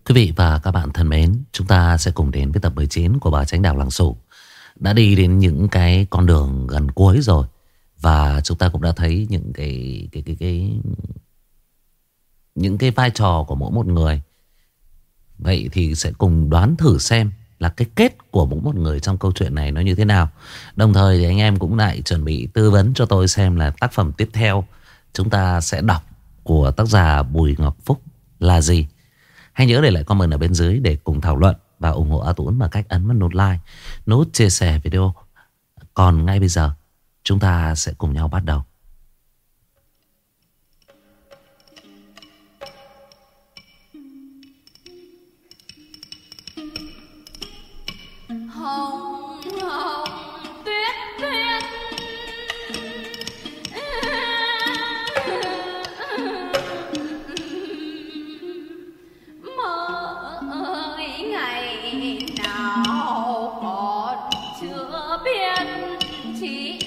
Quý vị và các bạn thân mến, chúng ta sẽ cùng đến với tập 19 của Bà Chánh Đạo Làng Sủ. Đã đi đến những cái con đường gần cuối rồi, và chúng ta cũng đã thấy những cái vai trò của mỗi một người. Vậy thì sẽ cùng đoán thử xem là cái kết của mỗi một người trong câu chuyện này nó như thế nào. Đồng thời thì anh em cũng lại chuẩn bị tư vấn cho tôi xem là tác phẩm tiếp theo chúng ta sẽ đọc của tác giả Bùi Ngọc Phúc là gì. Hãy nhớ để lại comment ở bên dưới để cùng thảo luận và ủng hộ A Tuấn bằng cách ấn vào nút like, nút chia sẻ video. Còn ngay bây giờ chúng ta sẽ cùng nhau bắt đầu. Hồng hồng tuyết tuyết mơ ngày nào còn chưa biết chi.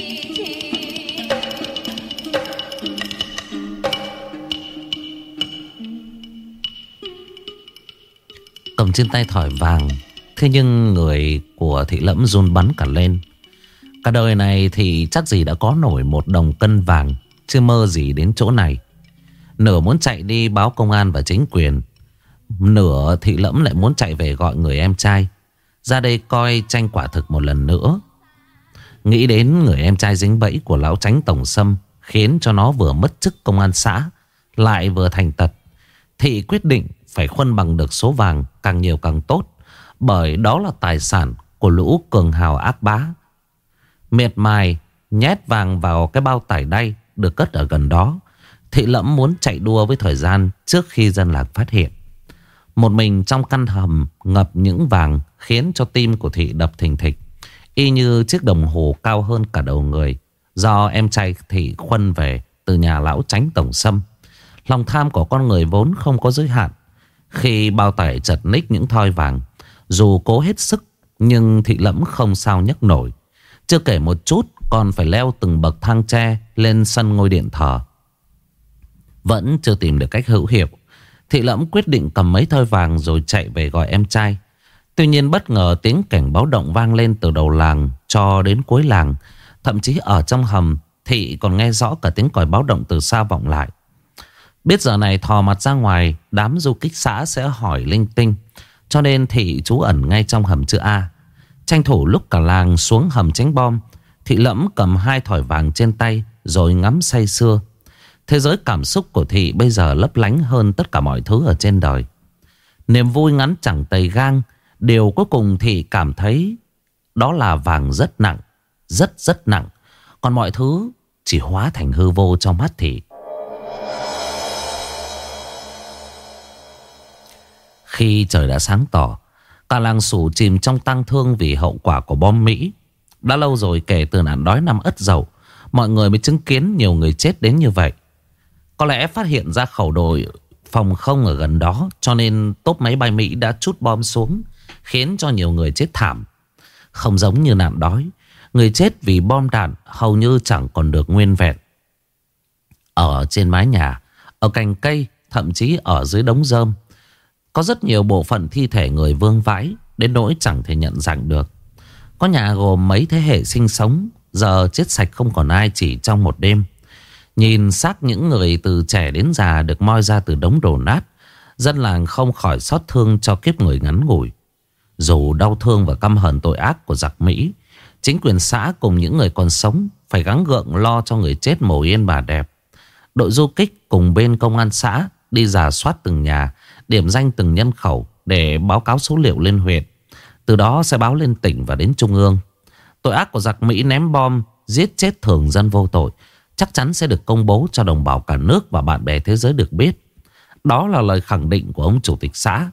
Cầm trên tay thỏi vàng, thế nhưng người của Thị Lẫm run bắn cả lên. Cả đời này thì chắc gì đã có nổi một đồng cân vàng, chưa mơ gì đến chỗ này. Nửa muốn chạy đi báo công an và chính quyền, nửa Thị Lẫm lại muốn chạy về gọi người em trai ra đây coi tranh quả thực một lần nữa. Nghĩ đến người em trai dính bẫy của lão Chánh Tổng Sâm, khiến cho nó vừa mất chức công an xã lại vừa thành tật, Thị quyết định phải khuân bằng được số vàng càng nhiều càng tốt, bởi đó là tài sản của lũ cường hào ác bá. Miệt mài nhét vàng vào cái bao tải đay được cất ở gần đó, Thị Lẫm muốn chạy đua với thời gian trước khi dân làng phát hiện. Một mình trong căn hầm ngập những vàng khiến cho tim của Thị đập thình thịch, y như chiếc đồng hồ cao hơn cả đầu người, do em trai Thị khuân về từ nhà lão Chánh Tổng Sâm. Lòng tham của con người vốn không có giới hạn. Khi bao tải chật ních những thoi vàng, dù cố hết sức nhưng Thị Lẫm không sao nhấc nổi. Chưa kể một chút còn phải leo từng bậc thang tre lên sân ngôi điện thờ. Vẫn chưa tìm được cách hữu hiệu, Thị Lẫm quyết định cầm mấy thoi vàng rồi chạy về gọi em trai. Tuy nhiên bất ngờ tiếng cảnh báo động vang lên từ đầu làng cho đến cuối làng. Thậm chí ở trong hầm, Thị còn nghe rõ cả tiếng còi báo động từ xa vọng lại. Biết giờ này thò mặt ra ngoài, đám du kích xã sẽ hỏi linh tinh, cho nên Thị trú ẩn ngay trong hầm chữ A. Tranh thủ lúc cả làng xuống hầm tránh bom, Thị Lẫm cầm hai thỏi vàng trên tay rồi ngắm say sưa. Thế giới cảm xúc của Thị bây giờ lấp lánh hơn tất cả mọi thứ ở trên đời. Niềm vui ngắn chẳng tầy gang. Điều cuối cùng Thị cảm thấy đó là vàng rất nặng, rất nặng. Còn mọi thứ chỉ hóa thành hư vô trong mắt Thị. Khi trời đã sáng tỏ, cả làng Sủ chìm trong tang thương vì hậu quả của bom Mỹ. Đã lâu rồi kể từ nạn đói năm Ất Dậu, mọi người mới chứng kiến nhiều người chết đến như vậy. Có lẽ phát hiện ra khẩu đội phòng không ở gần đó, cho nên tốp máy bay Mỹ đã trút bom xuống, khiến cho nhiều người chết thảm. Không giống như nạn đói, người chết vì bom đạn hầu như chẳng còn được nguyên vẹn. Ở trên mái nhà, ở cành cây, thậm chí ở dưới đống rơm, có rất nhiều bộ phận thi thể người vương vãi đến nỗi chẳng thể nhận dạng được. Có nhà gồm mấy thế hệ sinh sống, giờ chết sạch không còn ai chỉ trong một đêm. Nhìn xác những người từ trẻ đến già được moi ra từ đống đổ nát, dân làng không khỏi xót thương cho kiếp người ngắn ngủi. Dù đau thương và căm hận tội ác của giặc Mỹ, chính quyền xã cùng những người còn sống phải gắng gượng lo cho người chết mồ yên bà đẹp. Đội du kích cùng bên công an xã đi rà soát từng nhà, điểm danh từng nhân khẩu để báo cáo số liệu lên huyện. Từ đó sẽ báo lên tỉnh và đến trung ương. Tội ác của giặc Mỹ ném bom, giết chết thường dân vô tội chắc chắn sẽ được công bố cho đồng bào cả nước và bạn bè thế giới được biết. Đó là lời khẳng định của ông chủ tịch xã.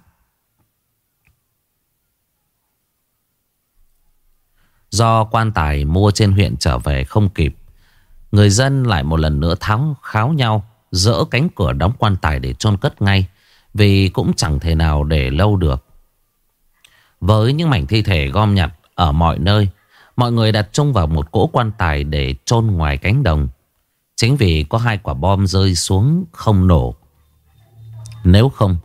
Do quan tài mua trên huyện trở về không kịp, người dân lại một lần nữa kháo nhau dỡ cánh cửa đóng quan tài để chôn cất ngay, vì cũng chẳng thể nào để lâu được. Với những mảnh thi thể gom nhặt ở mọi nơi, mọi người đặt chung vào một cỗ quan tài để chôn ngoài cánh đồng. Chính vì có hai quả bom rơi xuống không nổ, nếu không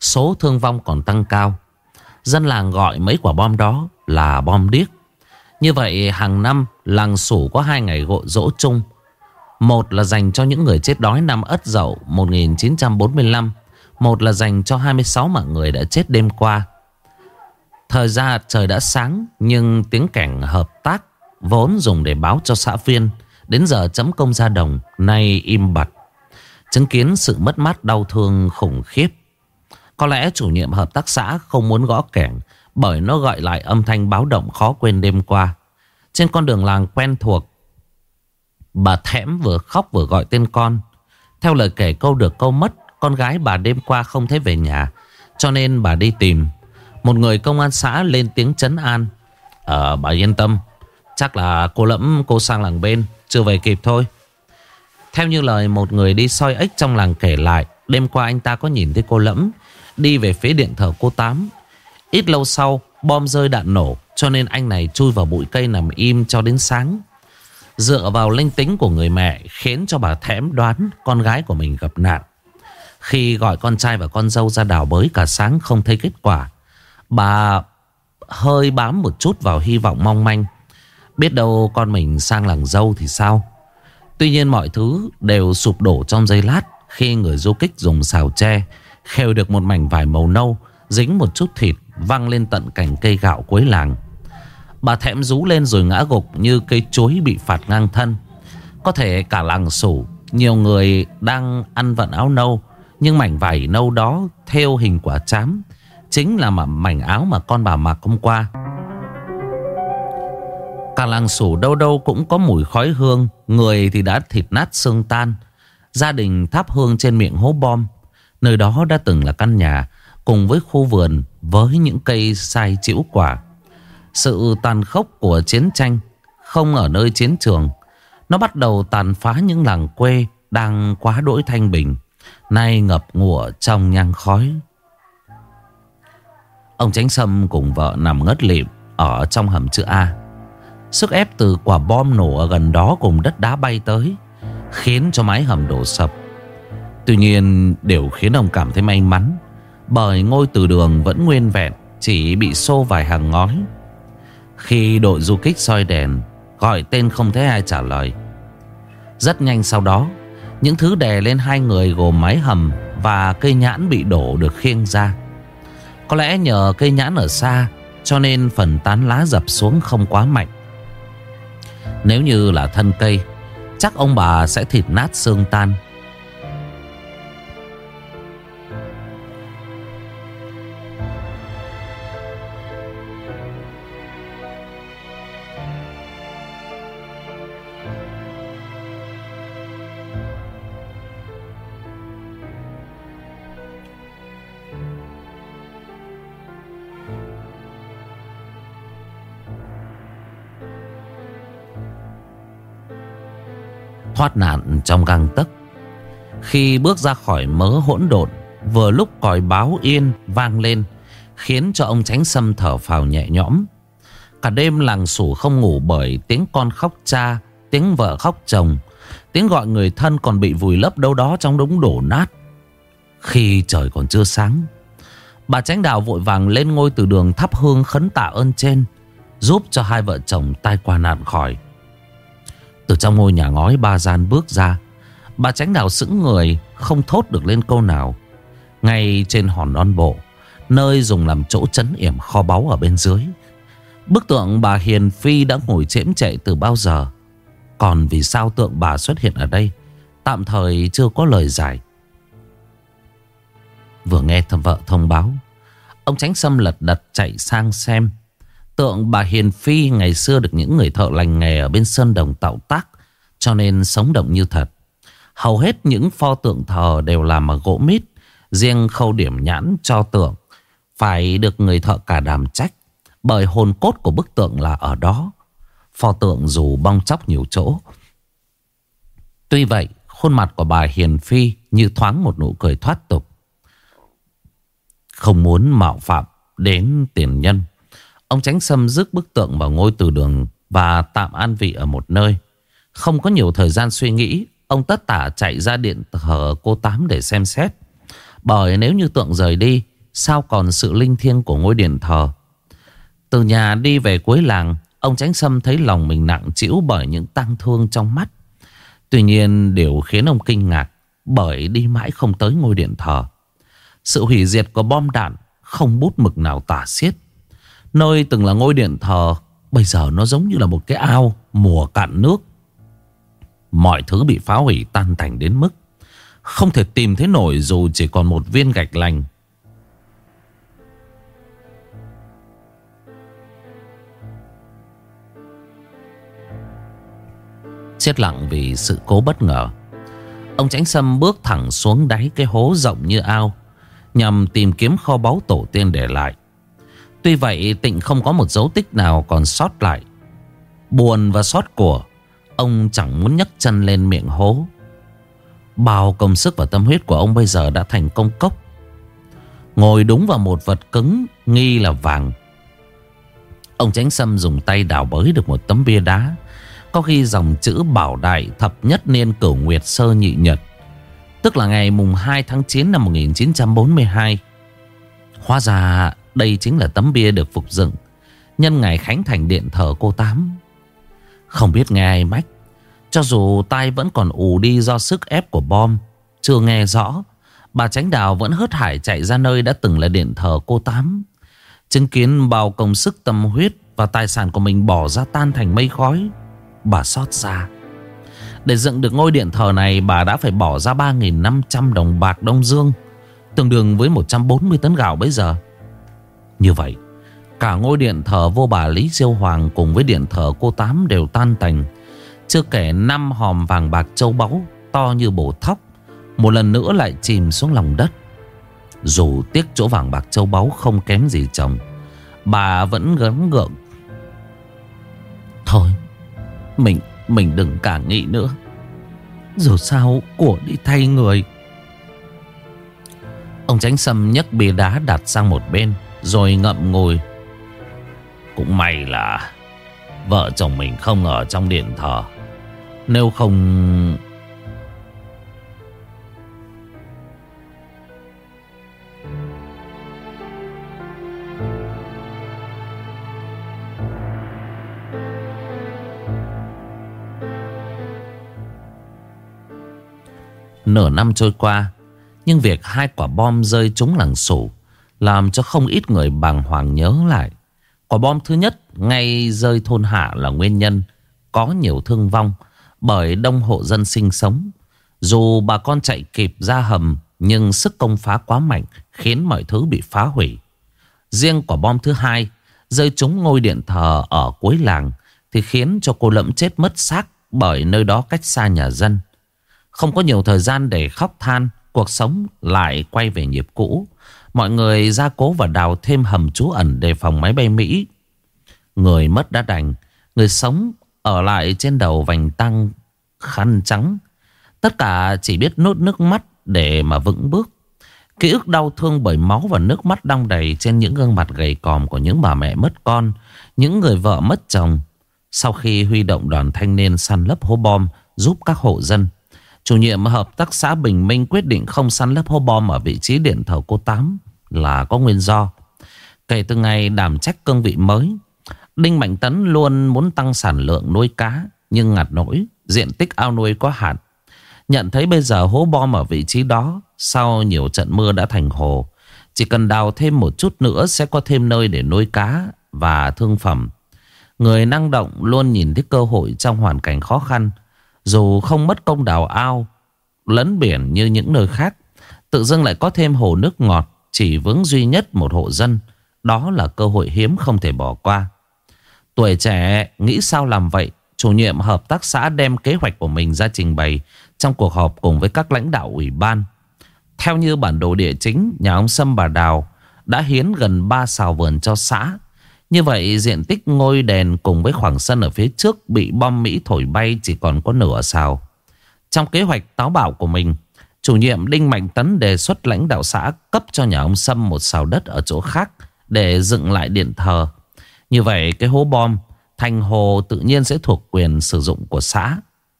số thương vong còn tăng cao. Dân làng gọi mấy quả bom đó là bom điếc. Như vậy hàng năm làng Sủ có 2 ngày gội giỗ chung. Một là dành cho những người chết đói năm Ất Dậu 1945. Một là dành cho 26 mạng người đã chết đêm qua. Thời ra trời đã sáng, nhưng tiếng kẻng hợp tác vốn dùng để báo cho xã viên đến giờ chấm công ra đồng nay im bặt, chứng kiến sự mất mát đau thương khủng khiếp. Có lẽ chủ nhiệm hợp tác xã không muốn gõ kẻng, bởi nó gọi lại âm thanh báo động khó quên đêm qua. Trên con đường làng quen thuộc, bà Thẻm vừa khóc vừa gọi tên con. Theo lời kể câu được câu mất, con gái bà đêm qua không thấy về nhà, cho nên bà đi tìm. Một người công an xã lên tiếng trấn an: bà yên tâm, chắc là cô Lẫm cô sang làng bên, chưa về kịp thôi. Theo như lời một người đi soi ếch trong làng kể lại, đêm qua anh ta có nhìn thấy cô Lẫm đi về phía điện thờ cô Tám. Ít lâu sau bom rơi đạn nổ, cho nên anh này chui vào bụi cây nằm im cho đến sáng. Dựa vào linh tính của người mẹ khiến cho bà Thẻm đoán con gái của mình gặp nạn. Khi gọi con trai và con dâu ra đào bới cả sáng không thấy kết quả, bà hơi bám một chút vào hy vọng mong manh. Biết đâu con mình sang làng dâu thì sao. Tuy nhiên mọi thứ đều sụp đổ trong giây lát khi người du kích dùng xào tre khều được một mảnh vải màu nâu dính một chút thịt văng lên tận cành cây gạo cuối làng. Bà Thẻm rú lên rồi ngã gục như cây chuối bị phạt ngang thân. Có thể cả làng Sủ nhiều người đang ăn vận áo nâu, nhưng mảnh vải nâu đó thêu hình quả trám chính là mảnh áo mà con bà mặc hôm qua. Cả làng Sủ đâu đâu cũng có mùi khói hương. Người thì đã thịt nát xương tan. Gia đình thắp hương trên miệng hố bom. Nơi đó đã từng là căn nhà cùng với khu vườn với những cây sai chĩu quả. Sự tàn khốc của chiến tranh không ở nơi chiến trường. Nó bắt đầu tàn phá những làng quê đang quá đỗi thanh bình, nay ngập ngụa trong nhang khói. Ông Chánh Sâm cùng vợ nằm ngất lịm ở trong hầm chữ A. Sức ép từ quả bom nổ ở gần đó cùng đất đá bay tới khiến cho mái hầm đổ sập. Tuy nhiên điều khiến ông cảm thấy may mắn, bởi ngôi từ đường vẫn nguyên vẹn, chỉ bị xô vài hàng ngói. Khi đội du kích soi đèn gọi tên không thấy ai trả lời. Rất nhanh sau đó, những thứ đè lên hai người gồm mái hầm và cây nhãn bị đổ được khiêng ra. Có lẽ nhờ cây nhãn ở xa cho nên phần tán lá dập xuống không quá mạnh. Nếu như là thân cây, chắc ông bà sẽ thịt nát xương tan. Thoát nạn trong gang tấc. Khi bước ra khỏi mớ hỗn độn, vừa lúc còi báo yên vang lên khiến cho ông Chánh Sâm thở phào nhẹ nhõm. Cả đêm làng Sủ không ngủ bởi tiếng con khóc cha, tiếng vợ khóc chồng, tiếng gọi người thân còn bị vùi lấp đâu đó trong đống đổ nát. Khi trời còn chưa sáng, bà Chánh Đạo vội vàng lên ngôi từ đường thắp hương khấn tạ ơn trên, giúp cho hai vợ chồng tai qua nạn khỏi. Từ trong ngôi nhà ngói ba gian bước ra, bà Chánh Đạo sững người, không thốt được lên câu nào. Ngay trên hòn non bộ, nơi dùng làm chỗ trấn yểm kho báu ở bên dưới, bức tượng bà Hiền Phi đã ngồi chễm chệ từ bao giờ. Còn vì sao tượng bà xuất hiện ở đây, tạm thời chưa có lời giải. Vừa nghe vợ thông báo, ông Chánh Sâm lật đật chạy sang xem. Tượng bà Hiền Phi ngày xưa được những người thợ lành nghề ở bên Sơn Đồng tạo tác, cho nên sống động như thật. Hầu hết những pho tượng thờ đều làm bằng gỗ mít. Riêng khâu điểm nhãn cho tượng phải được người thợ cả đảm trách, bởi hồn cốt của bức tượng là ở đó. Pho tượng dù bong tróc nhiều chỗ, tuy vậy khuôn mặt của bà Hiền Phi như thoáng một nụ cười thoát tục. Không muốn mạo phạm đến tiền nhân, ông Chánh Sâm rước bức tượng vào ngôi từ đường và tạm an vị ở một nơi. Không có nhiều thời gian suy nghĩ, ông tất tả chạy ra điện thờ cô Tám để xem xét. Bởi nếu như tượng rời đi sao còn sự linh thiêng của ngôi điện thờ. Từ nhà đi về cuối làng, ông Chánh Sâm thấy lòng mình nặng trĩu bởi những tang thương trong mắt. Tuy nhiên điều khiến ông kinh ngạc bởi đi mãi không tới ngôi điện thờ. Sự hủy diệt của bom đạn không bút mực nào tả xiết. Nơi từng là ngôi điện thờ bây giờ nó giống như là một cái ao mùa cạn nước. Mọi thứ bị phá hủy tan tành đến mức không thể tìm thấy nổi dù chỉ còn một viên gạch lành. Chết lặng vì sự cố bất ngờ, ông Chánh Sâm bước thẳng xuống đáy cái hố rộng như ao nhằm tìm kiếm kho báu tổ tiên để lại. Tuy vậy Tịnh không có một dấu tích nào còn sót lại. Buồn và xót của, ông chẳng muốn nhấc chân lên miệng hố. Bao công sức và tâm huyết của ông bây giờ đã thành công cốc. Ngồi đúng vào một vật cứng nghi là vàng. Ông Chánh Sâm dùng tay đào bới được một tấm bia đá có ghi dòng chữ Bảo Đại thập nhất niên Cửu Nguyệt sơ nhị nhật, tức là ngày mùng 2 tháng 9 năm 1942. Hóa ra đây chính là tấm bia được phục dựng nhân ngày khánh thành điện thờ cô Tám. Không biết nghe ai mách, cho dù tai vẫn còn ù đi do sức ép của bom, chưa nghe rõ, bà Chánh Đào vẫn hớt hải chạy ra nơi đã từng là điện thờ cô Tám. Chứng kiến bao công sức tâm huyết và tài sản của mình bỏ ra tan thành mây khói, bà xót xa. Để dựng được ngôi điện thờ này, bà đã phải bỏ ra 3.500 đồng bạc Đông Dương, tương đương với 140 tấn gạo bấy giờ. Như vậy, cả ngôi điện thờ vua bà Lý Diêu Hoàng cùng với điện thờ cô Tám đều tan tành. Chưa kể 5 hòm vàng bạc châu báu to như bổ thóc một lần nữa lại chìm xuống lòng đất. Dù tiếc chỗ vàng bạc châu báu không kém gì chồng, bà vẫn gắng gượng. Thôi, mình đừng cả nghĩ nữa. Dù sao của đi thay người. Ông Chánh Sâm nhấc bia đá đặt sang một bên rồi ngậm ngùi. Cũng may là vợ chồng mình không ở trong điện thờ. Nếu không... Nửa năm trôi qua, nhưng việc 2 quả bom rơi trúng làng Sủ làm cho không ít người bàng hoàng nhớ lại. Quả bom thứ nhất ngay rơi thôn Hạ là nguyên nhân có nhiều thương vong bởi đông hộ dân sinh sống. Dù bà con chạy kịp ra hầm, nhưng sức công phá quá mạnh khiến mọi thứ bị phá hủy. Riêng quả bom thứ hai rơi trúng ngôi điện thờ ở cuối làng thì khiến cho cô Lẫm chết mất xác bởi nơi đó cách xa nhà dân. Không có nhiều thời gian để khóc than, cuộc sống lại quay về nhịp cũ. Mọi người gia cố và đào thêm hầm trú ẩn đề phòng máy bay Mỹ. Người mất đã đành, người sống ở lại trên đầu vành tăng khăn trắng. Tất cả chỉ biết nuốt nước mắt để mà vững bước. Ký ức đau thương bởi máu và nước mắt đong đầy trên những gương mặt gầy còm của những bà mẹ mất con, những người vợ mất chồng. Sau khi huy động đoàn thanh niên săn lấp hố bom giúp các hộ dân, chủ nhiệm hợp tác xã Bình Minh quyết định không săn lấp hố bom ở vị trí điện thờ cô Tám là có nguyên do. Kể từ ngày đảm trách cương vị mới, Đinh Mạnh Tấn luôn muốn tăng sản lượng nuôi cá, nhưng ngặt nỗi diện tích ao nuôi có hạn. Nhận thấy bây giờ hố bom ở vị trí đó sau nhiều trận mưa đã thành hồ, chỉ cần đào thêm một chút nữa sẽ có thêm nơi để nuôi cá và thương phẩm. Người năng động luôn nhìn thấy cơ hội trong hoàn cảnh khó khăn. Dù không mất công đào ao lấn biển như những nơi khác, tự dưng lại có thêm hồ nước ngọt chỉ vướng duy nhất một hộ dân. Đó là cơ hội hiếm không thể bỏ qua. Tuổi trẻ nghĩ sao làm vậy, chủ nhiệm hợp tác xã đem kế hoạch của mình ra trình bày trong cuộc họp cùng với các lãnh đạo ủy ban. Theo như bản đồ địa chính, nhà ông Sâm bà Đào đã hiến gần 3 sào vườn cho xã. Như vậy diện tích ngôi đền cùng với khoảng sân ở phía trước bị bom Mỹ thổi bay chỉ còn có nửa sào. Trong kế hoạch táo bạo của mình, chủ nhiệm Đinh Mạnh Tấn đề xuất lãnh đạo xã cấp cho nhà ông Sâm một sào đất ở chỗ khác để dựng lại điện thờ. Như vậy cái hố bom thành hồ tự nhiên sẽ thuộc quyền sử dụng của xã.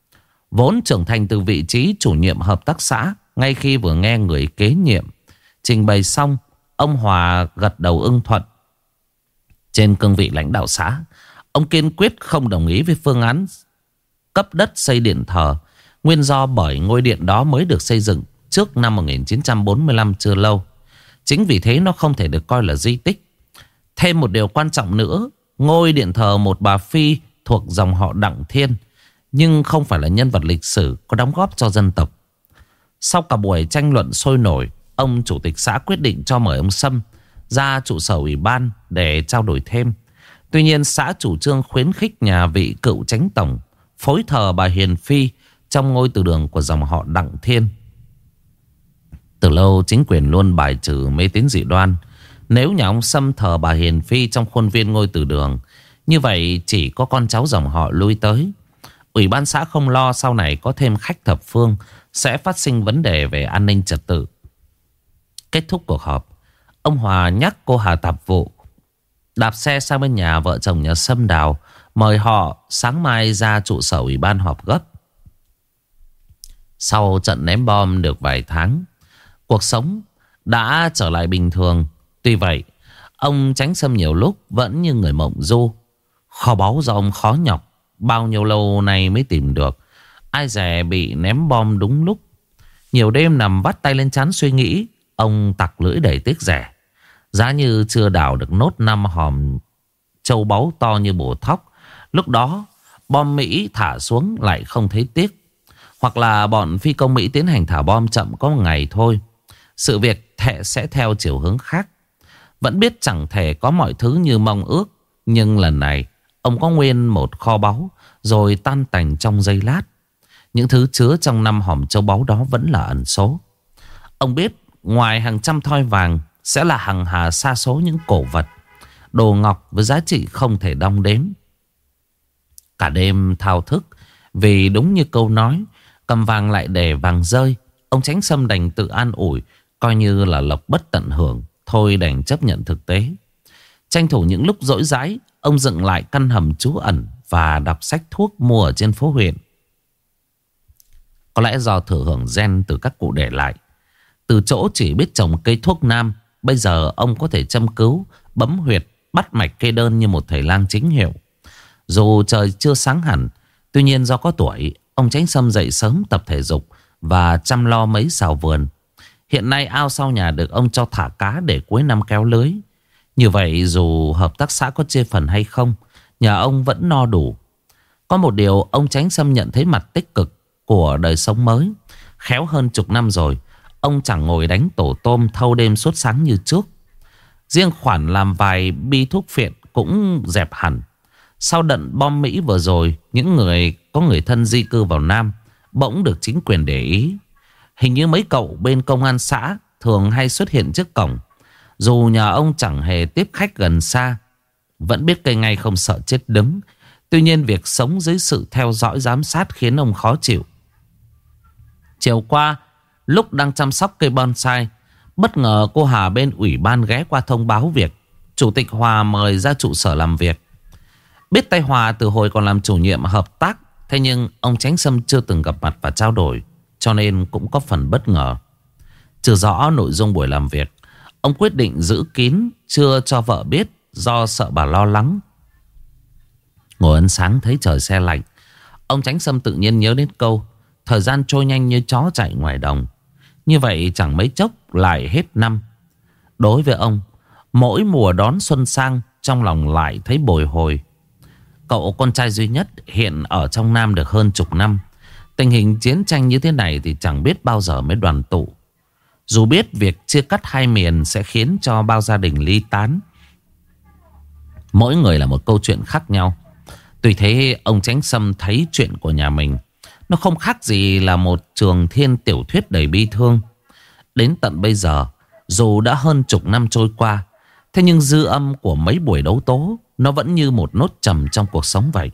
Vốn trưởng thành từ vị trí chủ nhiệm hợp tác xã, ngay khi vừa nghe người kế nhiệm trình bày xong, Ông Hòa gật đầu ưng thuận. Trên cương vị lãnh đạo xã, ông kiên quyết không đồng ý với phương án cấp đất xây điện thờ. Nguyên do bởi ngôi điện đó mới được xây dựng trước năm 1945 chưa lâu. Chính vì thế nó không thể được coi là di tích. Thêm một điều quan trọng nữa, ngôi điện thờ một bà Phi thuộc dòng họ Đặng Thiên, nhưng không phải là nhân vật lịch sử có đóng góp cho dân tộc. Sau cả buổi tranh luận sôi nổi, ông chủ tịch xã quyết định cho mời ông Sâm ra trụ sở ủy ban để trao đổi thêm. Tuy nhiên xã chủ trương khuyến khích nhà vị cựu chánh tổng phối thờ bà Hiền Phi trong ngôi từ đường của dòng họ Đặng Thiên. Từ lâu chính quyền luôn bài trừ mê tín dị đoan. Nếu nhà ông Sâm thờ bà Hiền Phi trong khuôn viên ngôi từ đường, như vậy chỉ có con cháu dòng họ lui tới. Ủy ban xã không lo sau này có thêm khách thập phương sẽ phát sinh vấn đề về an ninh trật tự. Kết thúc cuộc họp, ông Hòa nhắc cô Hà tạp vụ đạp xe sang bên nhà vợ chồng nhà Sâm Đào, mời họ sáng mai ra trụ sở ủy ban họp gấp. Sau trận ném bom được vài tháng, cuộc sống đã trở lại bình thường. Tuy vậy, ông Chánh Sâm nhiều lúc vẫn như người mộng du. Kho báu do ông khó nhọc, bao nhiêu lâu nay mới tìm được. Ai dè bị ném bom đúng lúc. Nhiều đêm nằm vắt tay lên trán suy nghĩ, ông tặc lưỡi đầy tiếc rẻ. Giá như chưa đào được nốt 5 hòm châu báu to như bổ thóc, lúc đó bom Mỹ thả xuống lại không thấy tiếc. Hoặc là bọn phi công Mỹ tiến hành thả bom chậm có một ngày thôi, sự việc sẽ theo chiều hướng khác. Vẫn biết chẳng thể có mọi thứ như mong ước, nhưng lần này ông có nguyên một kho báu rồi tan tành trong giây lát. Những thứ chứa trong 5 hòm châu báu đó vẫn là ẩn số. Ông biết ngoài hàng trăm thoi vàng sẽ là hàng hà sa số những cổ vật, đồ ngọc với giá trị không thể đong đếm. Cả đêm thao thức, vì đúng như câu nói, cầm vàng lại để vàng rơi. Ông Chánh Sâm đành tự an ủi, coi như là lộc bất tận hưởng, thôi đành chấp nhận thực tế. Tranh thủ những lúc rỗi rãi, ông dựng lại căn hầm trú ẩn và đọc sách thuốc mua ở trên phố huyện. Có lẽ do thừa hưởng gen từ các cụ để lại, từ chỗ chỉ biết trồng cây thuốc nam, bây giờ ông có thể châm cứu, bấm huyệt, bắt mạch kê đơn như một thầy lang chính hiệu. Dù trời chưa sáng hẳn, tuy nhiên do có tuổi, ông Chánh Sâm dậy sớm tập thể dục và chăm lo mấy xào vườn. Hiện nay ao sau nhà được ông cho thả cá để cuối năm kéo lưới. Như vậy dù hợp tác xã có chê phần hay không, nhà ông vẫn no đủ. Có một điều ông Chánh Sâm nhận thấy mặt tích cực của đời sống mới. Khéo hơn chục năm rồi, ông chẳng ngồi đánh tổ tôm thâu đêm suốt sáng như trước. Riêng khoản làm vài bi thuốc phiện cũng dẹp hẳn. Sau đợt bom Mỹ vừa rồi, những người có người thân di cư vào Nam bỗng được chính quyền để ý. Hình như mấy cậu bên công an xã thường hay xuất hiện trước cổng. Dù nhà ông chẳng hề tiếp khách gần xa, vẫn biết cây ngay không sợ chết đứng. Tuy nhiên việc sống dưới sự theo dõi giám sát khiến ông khó chịu. Chiều qua, lúc đang chăm sóc cây bonsai, bất ngờ cô Hà bên ủy ban ghé qua thông báo việc Chủ tịch Hòa mời ra trụ sở làm việc. Biết tay Hòa từ hồi còn làm chủ nhiệm hợp tác, thế nhưng ông Chánh Sâm chưa từng gặp mặt và trao đổi, cho nên cũng có phần bất ngờ. Chưa rõ nội dung buổi làm việc, ông quyết định giữ kín, chưa cho vợ biết do sợ bà lo lắng. Ngồi ăn sáng thấy trời se lạnh, ông Chánh Sâm tự nhiên nhớ đến câu thời gian trôi nhanh như chó chạy ngoài đồng. Như vậy chẳng mấy chốc lại hết năm. Đối với ông, mỗi mùa đón xuân sang, trong lòng lại thấy bồi hồi. Cậu con trai duy nhất hiện ở trong Nam được hơn chục năm. Tình hình chiến tranh như thế này thì chẳng biết bao giờ mới đoàn tụ. Dù biết việc chia cắt hai miền sẽ khiến cho bao gia đình ly tán. Mỗi người là một câu chuyện khác nhau. Tuy thế ông Chánh Sâm thấy chuyện của nhà mình nó không khác gì là một trường thiên tiểu thuyết đầy bi thương. Đến tận bây giờ, dù đã hơn chục năm trôi qua, thế nhưng dư âm của mấy buổi đấu tố nó vẫn như một nốt trầm trong cuộc sống vậy.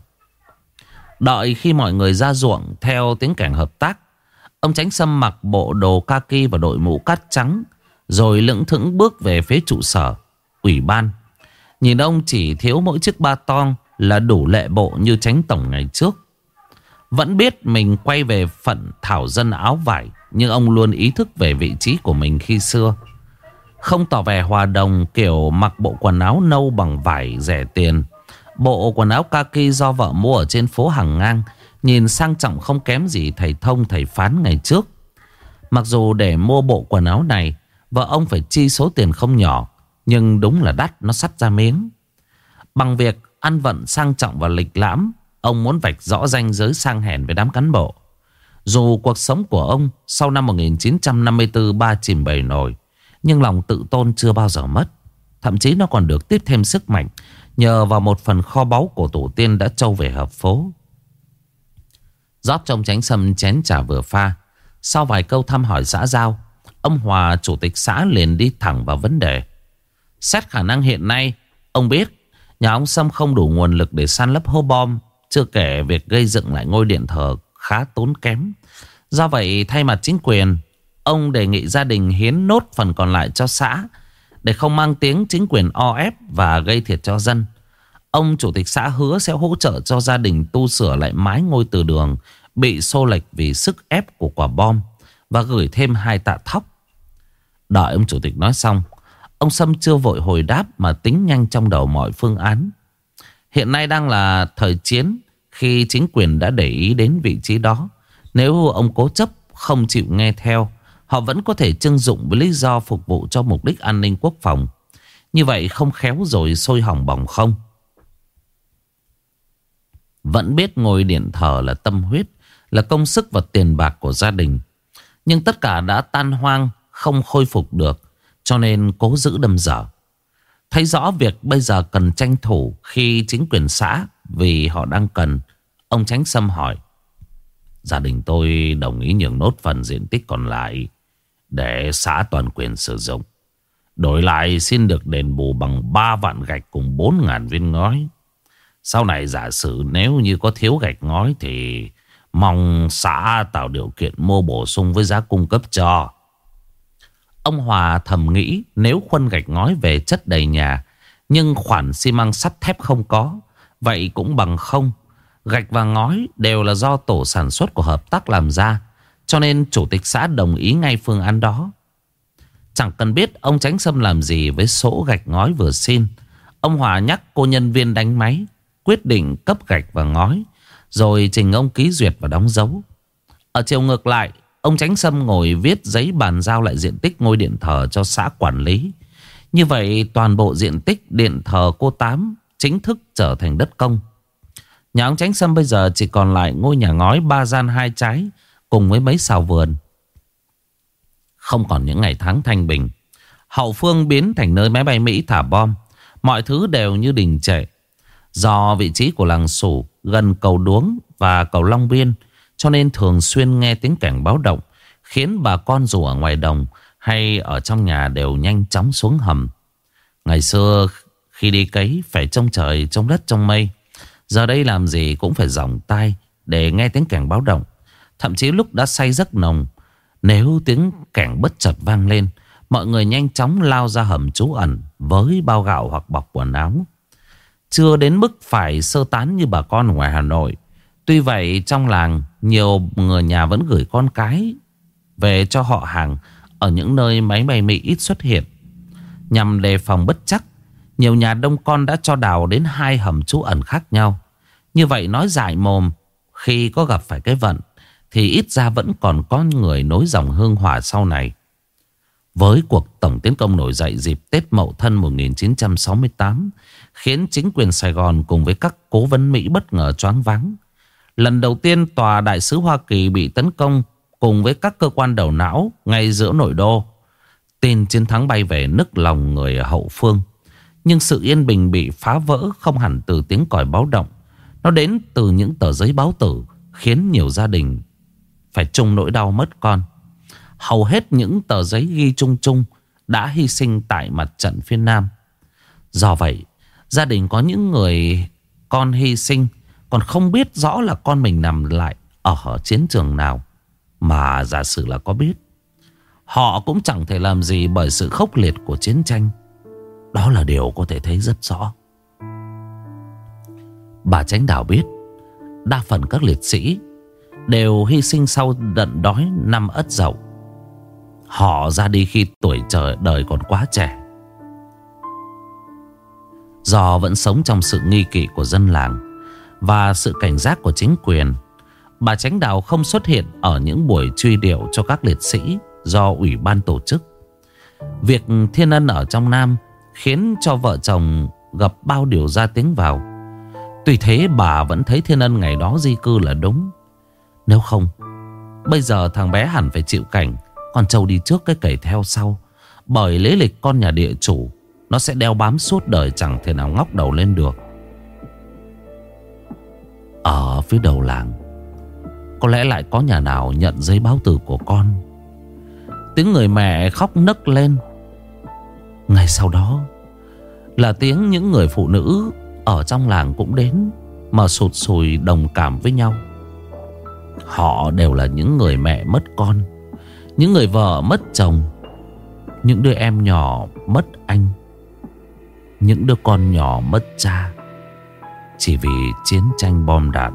Đợi khi mọi người ra ruộng theo tiếng kẻng hợp tác, ông Chánh Sâm mặc bộ đồ kaki và đội mũ cát trắng, rồi lững thững bước về phía trụ sở ủy ban. Nhìn ông chỉ thiếu mỗi chiếc ba tong là đủ lệ bộ như Chánh tổng ngày trước. Vẫn biết mình quay về phận thảo dân áo vải, nhưng ông luôn ý thức về vị trí của mình khi xưa. không tỏ vẻ hòa đồng, kiểu mặc bộ quần áo nâu bằng vải rẻ tiền. Bộ quần áo kaki do vợ mua ở trên phố hàng ngang, nhìn sang trọng không kém gì thầy Thông thầy Phán ngày trước. Mặc dù để mua bộ quần áo này, vợ ông phải chi số tiền không nhỏ, nhưng đúng là đắt nó sắt ra miếng. Bằng việc ăn vận sang trọng và lịch lãm, ông muốn vạch rõ ranh giới sang hèn với đám cán bộ. Dù cuộc sống của ông sau năm 1954 ba chìm bầy nổi, nhưng lòng tự tôn chưa bao giờ mất. Thậm chí nó còn được tiếp thêm sức mạnh nhờ vào một phần kho báu của tổ tiên đã trâu về hợp phố. Rót trong chén sâm chén trà vừa pha, sau vài câu thăm hỏi xã giao, ông Hòa chủ tịch xã liền đi thẳng vào vấn đề. Xét khả năng hiện nay, ông biết nhà ông Sâm không đủ nguồn lực để san lấp hố bom, chưa kể việc gây dựng lại ngôi điện thờ khá tốn kém. Do vậy thay mặt chính quyền, ông đề nghị gia đình hiến nốt phần còn lại cho xã, để không mang tiếng chính quyền o ép và gây thiệt cho dân. Ông chủ tịch xã hứa sẽ hỗ trợ cho gia đình tu sửa lại mái ngôi từ đường bị xô lệch vì sức ép của quả bom, và gửi thêm 2 tạ thóc. Đợi ông chủ tịch nói xong, ông Sâm chưa vội hồi đáp mà tính nhanh trong đầu mọi phương án. Hiện nay đang là thời chiến, khi chính quyền đã để ý đến vị trí đó. Nếu ông cố chấp không chịu nghe theo, họ vẫn có thể trưng dụng với lý do phục vụ cho mục đích an ninh quốc phòng. Như vậy không khéo rồi sôi hỏng bỏng không. Vẫn biết ngôi điện thờ là tâm huyết, là công sức và tiền bạc của gia đình, nhưng tất cả đã tan hoang, không khôi phục được, cho nên cố giữ đâm dở. Thấy rõ việc bây giờ cần tranh thủ khi chính quyền xã, vì họ đang cần, ông Chánh Sâm hỏi. Gia đình tôi đồng ý nhường nốt phần diện tích còn lại để xã toàn quyền sử dụng. Đổi lại xin được đền bù bằng 3 vạn gạch cùng 4.000 viên ngói. Sau này giả sử nếu như có thiếu gạch ngói thì mong xã tạo điều kiện mua bổ sung với giá cung cấp cho. Ông Hòa thầm nghĩ, nếu khuân gạch ngói về chất đầy nhà, nhưng khoản xi măng sắt thép không có, vậy cũng bằng không. Gạch và ngói đều là do tổ sản xuất của hợp tác làm ra, cho nên chủ tịch xã đồng ý ngay phương án đó. Chẳng cần biết ông Chánh Sâm làm gì với số gạch ngói vừa xin, ông Hòa nhắc cô nhân viên đánh máy quyết định cấp gạch và ngói, rồi trình ông ký duyệt và đóng dấu. Ở chiều ngược lại, ông Chánh Sâm ngồi viết giấy bàn giao lại diện tích ngôi điện thờ cho xã quản lý. Như vậy toàn bộ diện tích điện thờ cô Tám chính thức trở thành đất công. Nhà ông Chánh Sâm bây giờ chỉ còn lại ngôi nhà ngói 3 gian 2 trái cùng với mấy sào vườn. Không còn những ngày tháng thanh bình, hậu phương biến thành nơi máy bay Mỹ thả bom. Mọi thứ đều như đình trệ. Do vị trí của làng Sủ gần cầu Đuống và cầu Long Biên, cho nên thường xuyên nghe tiếng cảnh báo động, khiến bà con dù ở ngoài đồng hay ở trong nhà đều nhanh chóng xuống hầm. Ngày xưa khi đi cấy phải trông trời trông đất trông mây, giờ đây làm gì cũng phải dòng tai để nghe tiếng cảnh báo động. Thậm chí lúc đã say giấc nồng, nếu tiếng kẻng bất chợt vang lên, mọi người nhanh chóng lao ra hầm trú ẩn với bao gạo hoặc bọc quần áo. Chưa đến mức phải sơ tán như bà con ở ngoài Hà Nội. Tuy vậy trong làng, nhiều người nhà vẫn gửi con cái về cho họ hàng ở những nơi máy bay Mỹ ít xuất hiện. Nhằm đề phòng bất trắc, nhiều nhà đông con đã cho đào đến 2 hầm trú ẩn khác nhau. Như vậy nói dại mồm, khi có gặp phải cái vận thì ít ra vẫn còn có người nối dòng hương hỏa sau này. Với cuộc tổng tiến công nổi dậy dịp Tết Mậu Thân 1968, khiến chính quyền Sài Gòn cùng với các cố vấn Mỹ bất ngờ choáng váng. Lần đầu tiên tòa đại sứ Hoa Kỳ bị tấn công cùng với các cơ quan đầu não ngay giữa nội đô. Tin chiến thắng bay về nức lòng người ở hậu phương. Nhưng sự yên bình bị phá vỡ không hẳn từ tiếng còi báo động. Nó đến từ những tờ giấy báo tử, khiến nhiều gia đình phải chung nỗi đau mất con. Hầu hết những tờ giấy ghi chung chung đã hy sinh tại mặt trận phía Nam. Do vậy, gia đình có những người con hy sinh còn không biết rõ là con mình nằm lại ở chiến trường nào. Mà giả sử là có biết, họ cũng chẳng thể làm gì bởi sự khốc liệt của chiến tranh. Đó là điều có thể thấy rất rõ. Bà Chánh Đào biết, đa phần các liệt sĩ đều hy sinh sau đợt đói năm Ất Dậu. Họ ra đi khi tuổi đời còn quá trẻ. Do vẫn sống trong sự nghi kỵ của dân làng và sự cảnh giác của chính quyền, bà Chánh Đào không xuất hiện ở những buổi truy điệu cho các liệt sĩ do ủy ban tổ chức. Việc thiên ân ở trong Nam khiến cho vợ chồng gặp bao điều ra tiếng vào. Tuy thế bà vẫn thấy thiên ân ngày đó di cư là đúng. Nếu không, bây giờ thằng bé hẳn phải chịu cảnh con trâu đi trước cái cày theo sau. Bởi lý lịch con nhà địa chủ, nó sẽ đeo bám suốt đời, chẳng thể nào ngóc đầu lên được. Ở phía đầu làng, có lẽ lại có nhà nào nhận giấy báo tử của con. Tiếng người mẹ khóc nấc lên. Ngay sau đó là tiếng những người phụ nữ ở trong làng cũng đến, mà sụt sùi đồng cảm với nhau. Họ đều là những người mẹ mất con, những người vợ mất chồng, những đứa em nhỏ mất anh, những đứa con nhỏ mất cha, chỉ vì chiến tranh bom đạn.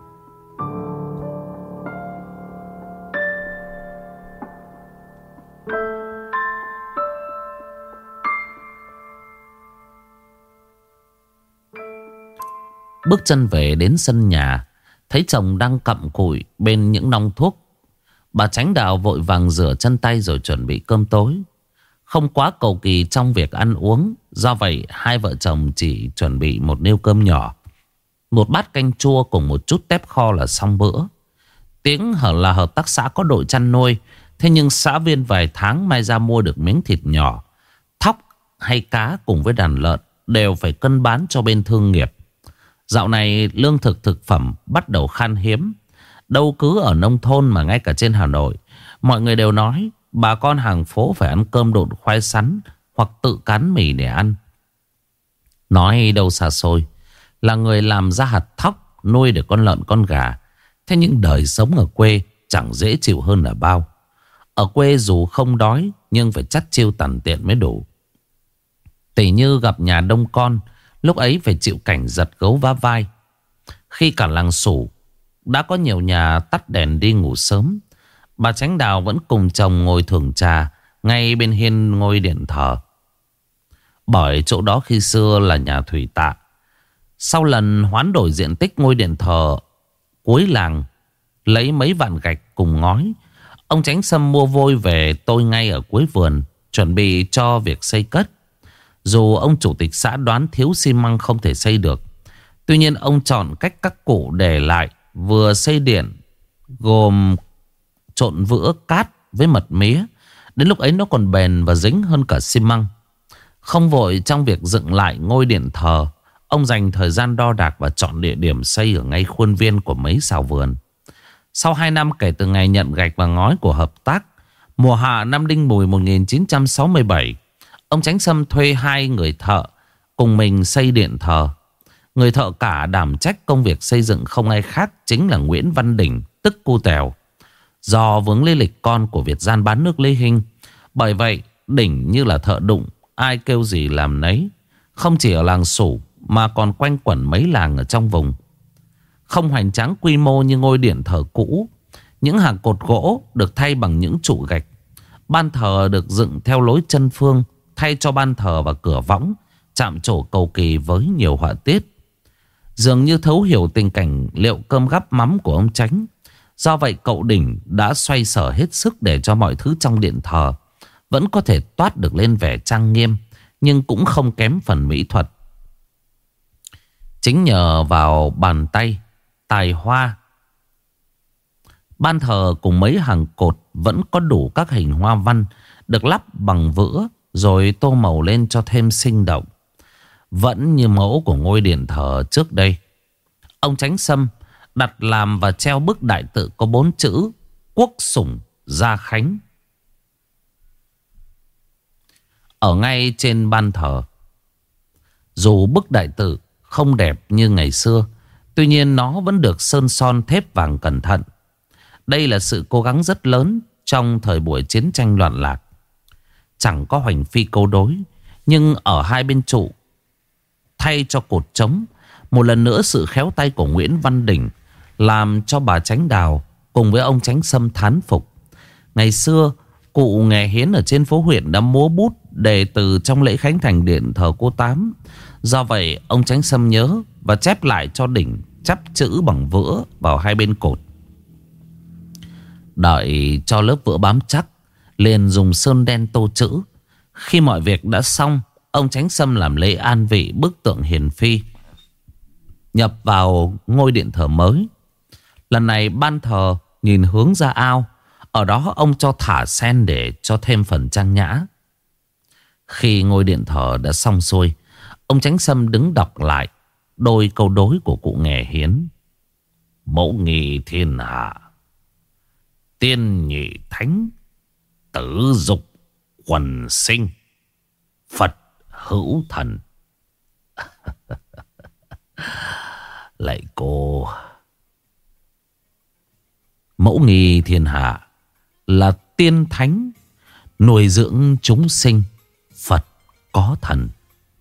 Bước chân về đến sân nhà, thấy chồng đang cặm cụi bên những nong thuốc. Bà Chánh Đào vội vàng rửa chân tay rồi chuẩn bị cơm tối. Không quá cầu kỳ trong việc ăn uống, do vậy hai vợ chồng chỉ chuẩn bị một niêu cơm nhỏ, một bát canh chua cùng một chút tép kho là xong bữa. Tiếng là hợp tác xã có đội chăn nuôi, thế nhưng xã viên vài tháng may ra mua được miếng thịt nhỏ, thóc hay cá cùng với đàn lợn đều phải cân bán cho bên thương nghiệp. Dạo này lương thực phẩm bắt đầu khan hiếm. Đâu cứ ở nông thôn mà ngay cả trên Hà Nội, mọi người đều nói bà con hàng phố phải ăn cơm độn khoai sắn hoặc tự cán mì để ăn. Nói đâu xa xôi, là người làm ra hạt thóc nuôi được con lợn con gà. Thế nhưng đời sống ở quê chẳng dễ chịu hơn là bao. Ở quê dù không đói nhưng phải chắt chiu tằn tiện mới đủ. Tỉ như gặp nhà đông con, lúc ấy phải chịu cảnh giật gấu vá vai. Khi cả làng Sủ đã có nhiều nhà tắt đèn đi ngủ sớm, bà Chánh Đào vẫn cùng chồng ngồi thưởng trà ngay bên hiên ngôi điện thờ. Bởi chỗ đó khi xưa là nhà thủy tạ. Sau lần hoán đổi diện tích ngôi điện thờ cuối làng, lấy mấy vạn gạch cùng ngói, ông Chánh Sâm mua vôi về tôi ngay ở cuối vườn, chuẩn bị cho việc xây cất. Dù ông chủ tịch xã đoán thiếu xi măng không thể xây được, tuy nhiên ông chọn cách các cụ để lại vừa xây điện, gồm trộn vữa cát với mật mía. Đến lúc ấy nó còn bền và dính hơn cả xi măng. Không vội trong việc dựng lại ngôi điện thờ, ông dành thời gian đo đạc và chọn địa điểm xây ở ngay khuôn viên của mấy sào vườn. Sau 2 năm kể từ ngày nhận gạch và ngói của hợp tác, mùa hạ năm Đinh Mùi 1967, ông Chánh Sâm thuê 2 người thợ cùng mình xây điện thờ. Người thợ cả đảm trách công việc xây dựng không ai khác chính là Nguyễn Văn Đỉnh, tức Cu Tèo. Do vướng lý lịch con của Việt gian bán nước Lê Hinh, bởi vậy Đỉnh như là thợ đụng, ai kêu gì làm nấy. Không chỉ ở làng Sủ mà còn quanh quẩn mấy làng ở trong vùng. Không hoành tráng quy mô như ngôi điện thờ cũ, những hàng cột gỗ được thay bằng những trụ gạch. Ban thờ được dựng theo lối chân phương, thay cho ban thờ và cửa võng chạm trổ cầu kỳ với nhiều họa tiết. Dường như thấu hiểu tình cảnh liệu cơm gắp mắm của ông Chánh. Do vậy cậu Đỉnh đã xoay sở hết sức để cho mọi thứ trong điện thờ vẫn có thể toát được lên vẻ trang nghiêm, nhưng cũng không kém phần mỹ thuật. Chính nhờ vào bàn tay, tài hoa, ban thờ cùng mấy hàng cột vẫn có đủ các hình hoa văn được lắp bằng vữa rồi tô màu lên cho thêm sinh động. Vẫn như mẫu của ngôi điện thờ trước đây. Ông Chánh Sâm đặt làm và treo bức đại tự có 4 chữ Quốc Sủng Gia Khánh ở ngay trên ban thờ. Dù bức đại tự không đẹp như ngày xưa, tuy nhiên nó vẫn được sơn son thép vàng cẩn thận. Đây là sự cố gắng rất lớn trong thời buổi chiến tranh loạn lạc. Chẳng có hoành phi câu đối, nhưng ở hai bên trụ thay cho cột trống, một lần nữa sự khéo tay của Nguyễn Văn Đỉnh làm cho bà Chánh Đào cùng với ông Chánh Sâm thán phục. Ngày xưa Cụ nghề Hiến ở trên phố huyện đã múa bút đề từ trong lễ khánh thành điện thờ cô Tám. Do vậy ông Chánh Sâm nhớ và chép lại cho đỉnh chắp chữ bằng vữa vào hai bên cột. Đợi cho lớp vữa bám chắc, liền dùng sơn đen tô chữ. Khi mọi việc đã xong, ông Chánh Sâm làm lễ an vị bức tượng hiền phi, nhập vào ngôi điện thờ mới. Lần này ban thờ nhìn hướng ra ao. Ở đó ông cho thả sen để cho thêm phần trang nhã. Khi ngôi điện thờ đã xong xuôi, ông Chánh Sâm đứng đọc lại đôi câu đối của cụ nghề Hiến. Mẫu nghi thiên hạ, tiên nhị thánh, tử dục quần sinh, Phật hữu thần. Lạy cô. Mẫu nghi thiên hạ là tiên thánh, nuôi dưỡng chúng sinh, Phật có thần.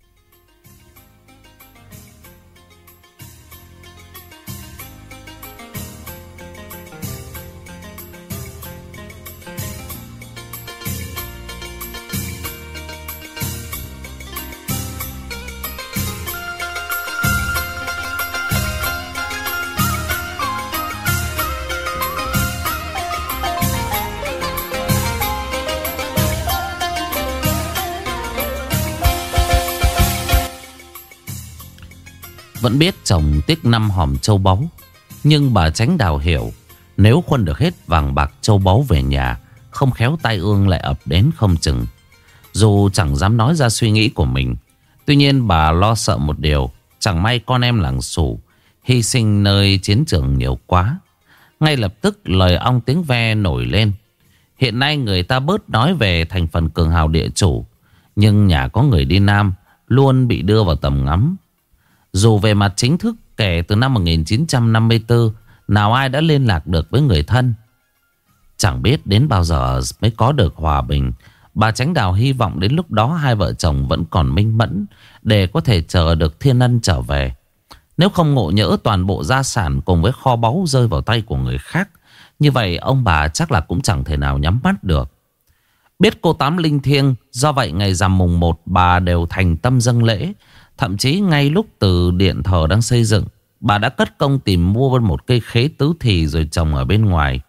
Vẫn biết chồng tiếc 5 hòm châu báu, nhưng bà Chánh Đào hiểu, nếu khuân được hết vàng bạc châu báu về nhà, không khéo tai ương lại ập đến không chừng. Dù chẳng dám nói ra suy nghĩ của mình, tuy nhiên bà lo sợ một điều: chẳng may con em làng Sủ hy sinh nơi chiến trường nhiều quá. Ngay lập tức lời ong tiếng ve nổi lên. Hiện nay người ta bớt nói về thành phần cường hào địa chủ, nhưng nhà có người đi Nam luôn bị đưa vào tầm ngắm. Dù về mặt chính thức kể từ năm 1954, nào ai đã liên lạc được với người thân. Chẳng biết đến bao giờ mới có được hòa bình. Bà Chánh Đào hy vọng đến lúc đó hai vợ chồng vẫn còn minh mẫn, để có thể chờ được thiên ân trở về. Nếu không ngộ nhỡ toàn bộ gia sản cùng với kho báu rơi vào tay của người khác, như vậy ông bà chắc là cũng chẳng thể nào nhắm mắt được. Biết cô Tám linh thiêng, do vậy ngày rằm mùng 1 bà đều thành tâm dâng lễ. Thậm chí ngay lúc từ điện thờ đang xây dựng, bà đã cất công tìm mua một cây khế tứ thì rồi trồng ở bên ngoài.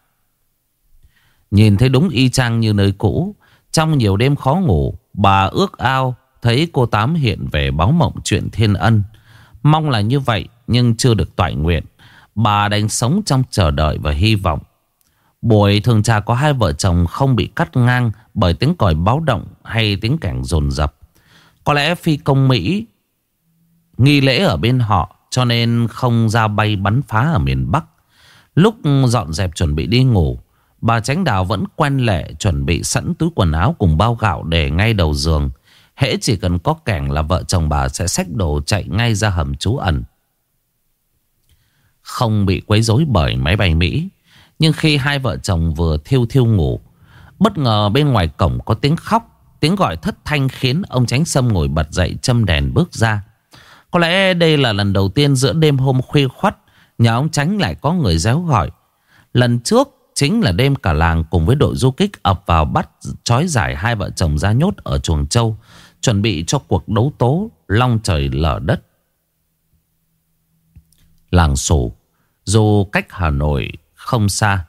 Nhìn thấy đúng y chang như nơi cũ. Trong nhiều đêm khó ngủ, bà ước ao thấy cô Tám hiện về báo mộng chuyện thiên ân. Mong là như vậy nhưng chưa được toại nguyện. Bà đành sống trong chờ đợi và hy vọng. Buổi thường trà có hai vợ chồng không bị cắt ngang bởi tiếng còi báo động hay tiếng kẻng dồn dập. Có lẽ phi công Mỹ nghi lễ ở bên họ, cho nên không ra bay bắn phá ở miền Bắc. Lúc dọn dẹp chuẩn bị đi ngủ, bà Chánh Đào vẫn quen lệ chuẩn bị sẵn túi quần áo cùng bao gạo để ngay đầu giường. Hễ chỉ cần có kẻng là vợ chồng bà sẽ xách đồ chạy ngay ra hầm trú ẩn, không bị quấy rối bởi máy bay Mỹ. Nhưng khi hai vợ chồng vừa thiêu thiêu ngủ, bất ngờ bên ngoài cổng có tiếng khóc, tiếng gọi thất thanh khiến ông Chánh Sâm ngồi bật dậy châm đèn bước ra. Có lẽ đây là lần đầu tiên giữa đêm hôm khuya khoắt nhà ông Chánh lại có người réo gọi. Lần trước chính là đêm cả làng cùng với đội du kích ập vào bắt trói giải hai vợ chồng ra nhốt ở chuồng trâu, chuẩn bị cho cuộc đấu tố long trời lở đất. Làng Sủ dù cách Hà Nội không xa,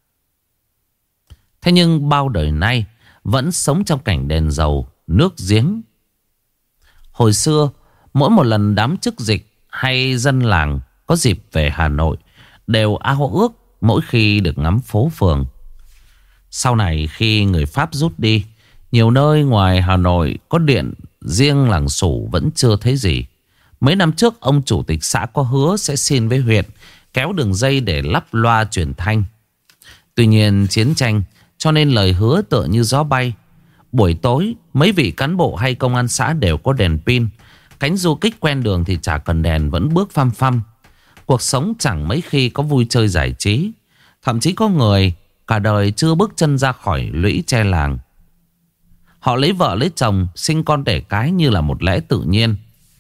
thế nhưng bao đời nay vẫn sống trong cảnh đèn dầu, nước giếng. Hồi xưa, mỗi một lần đám chức dịch hay dân làng có dịp về Hà Nội đều ao ước mỗi khi được ngắm phố phường. Sau này khi người Pháp rút đi, nhiều nơi ngoài Hà Nội có điện, riêng làng Sủ vẫn chưa thấy gì. Mấy năm trước ông chủ tịch xã có hứa sẽ xin với huyện kéo đường dây để lắp loa truyền thanh. Tuy nhiên chiến tranh cho nên lời hứa tựa như gió bay. Buổi tối mấy vị cán bộ hay công an xã đều có đèn pin. Cánh du kích quen đường thì chả cần đèn vẫn bước phăm phăm. Cuộc sống chẳng mấy khi có vui chơi giải trí. Thậm chí có người cả đời chưa bước chân ra khỏi lũy tre làng. Họ lấy vợ lấy chồng, sinh con đẻ cái như là một lẽ tự nhiên.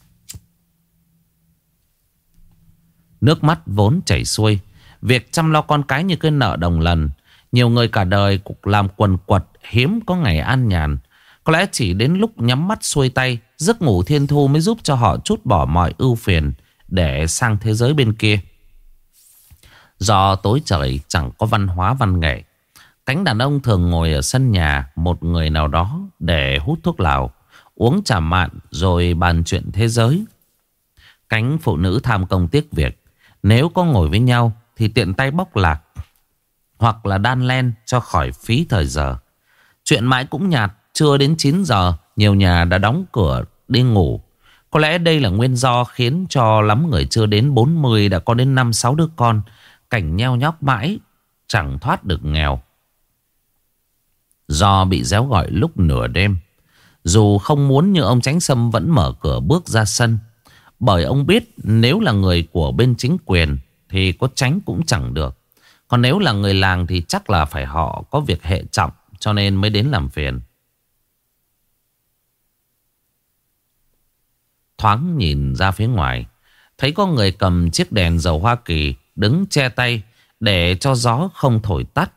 Nước mắt vốn chảy xuôi, việc chăm lo con cái như cái nợ đồng lần. Nhiều người cả đời cũng làm quần quật hiếm có ngày an nhàn. Có lẽ chỉ đến lúc nhắm mắt xuôi tay, giấc ngủ thiên thu mới giúp cho họ trút bỏ mọi ưu phiền để sang thế giới bên kia. Do tối trời chẳng có văn hóa văn nghệ, cánh đàn ông thường ngồi ở sân nhà một người nào đó để hút thuốc lào, uống trà mạn rồi bàn chuyện thế giới. Cánh phụ nữ tham công tiếc việc, nếu có ngồi với nhau thì tiện tay bóc lạc hoặc là đan len cho khỏi phí thời giờ. Chuyện mãi cũng nhạt, chưa đến 9 giờ nhiều nhà đã đóng cửa đi ngủ. Có lẽ đây là nguyên do khiến cho lắm người chưa đến 40 đã có đến 5-6 đứa con. Cảnh nheo nhóc mãi chẳng thoát được nghèo. Do bị réo gọi lúc nửa đêm, dù không muốn nhưng ông Chánh Sâm vẫn mở cửa bước ra sân. Bởi ông biết nếu là người của bên chính quyền thì có tránh cũng chẳng được. Còn nếu là người làng thì chắc là phải họ có việc hệ trọng cho nên mới đến làm phiền. Thoáng nhìn ra phía ngoài, thấy có người cầm chiếc đèn dầu Hoa Kỳ đứng che tay để cho gió không thổi tắt.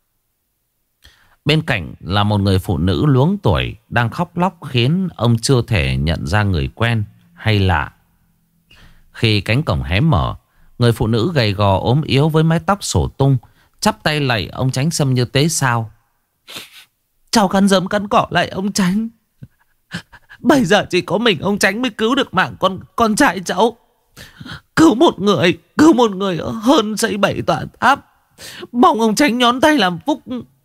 Bên cạnh là một người phụ nữ luống tuổi đang khóc lóc khiến ông chưa thể nhận ra người quen hay lạ. Khi cánh cổng hé mở, người phụ nữ gầy gò ốm yếu với mái tóc xổ tung chắp tay lạy ông Chánh Sâm như tế sao. Cháu cắn rơm cắn cỏ lại ông Chánh. Bây giờ chỉ có mình ông Chánh mới cứu được mạng con trai cháu. Cứu một người hơn xây 7 tòa tháp. Mong ông Chánh nhón tay làm phúc.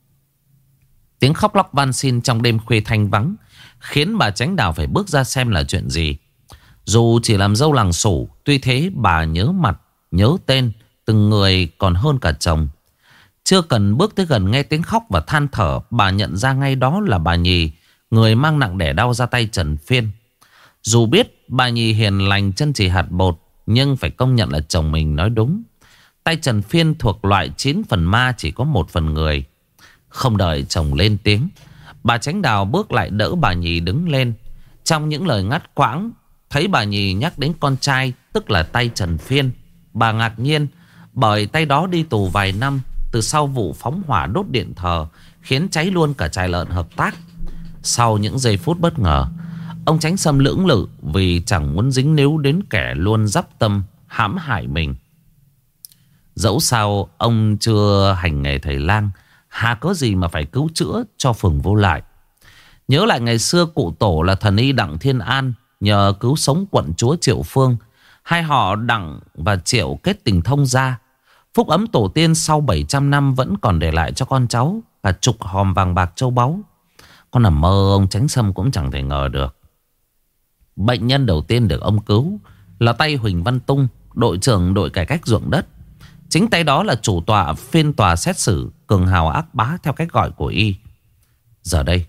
Tiếng khóc lóc van xin trong đêm khuya thanh vắng khiến bà Chánh Đào phải bước ra xem là chuyện gì. Dù chỉ làm dâu làng Sủ, tuy thế bà nhớ mặt, nhớ tên từng người còn hơn cả chồng. Chưa cần bước tới gần nghe tiếng khóc và than thở, bà nhận ra ngay đó là bà Nhì, người mang nặng đẻ đau ra tay Trần Phiên. Dù biết bà Nhì hiền lành chân chỉ hạt bột, nhưng phải công nhận là chồng mình nói đúng. Tay Trần Phiên thuộc loại 9 phần ma chỉ có 1 phần người. Không đợi chồng lên tiếng, bà Chánh Đào bước lại đỡ bà Nhì đứng lên. Trong những lời ngắt quãng, thấy bà Nhì nhắc đến con trai, tức là tay Trần Phiên. Bà ngạc nhiên bởi tay đó đi tù vài năm từ sau vụ phóng hỏa đốt điện thờ khiến cháy luôn cả trại lợn hợp tác. Sau những giây phút bất ngờ, ông Chánh Sâm lưỡng lự vì chẳng muốn dính níu đến kẻ luôn dắp tâm hãm hại mình. Dẫu sao ông chưa hành nghề thầy lang, hà có gì mà phải cứu chữa cho phường Vô Lại. Nhớ lại ngày xưa cụ tổ là thần y Đặng Thiên An nhờ cứu sống quận chúa Triệu Phương. Hai họ Đặng và Triệu kết tình thông gia. Phúc ấm tổ tiên sau 700 năm vẫn còn để lại cho con cháu cả chục hòm vàng bạc châu báu. Con nằm mơ ông Chánh Sâm cũng chẳng thể ngờ được. Bệnh nhân đầu tiên được ông cứu là tay Huỳnh Văn Tung, đội trưởng đội cải cách ruộng đất. Chính tay đó là chủ tọa phiên tòa xét xử cường hào ác bá theo cách gọi của y. Giờ đây,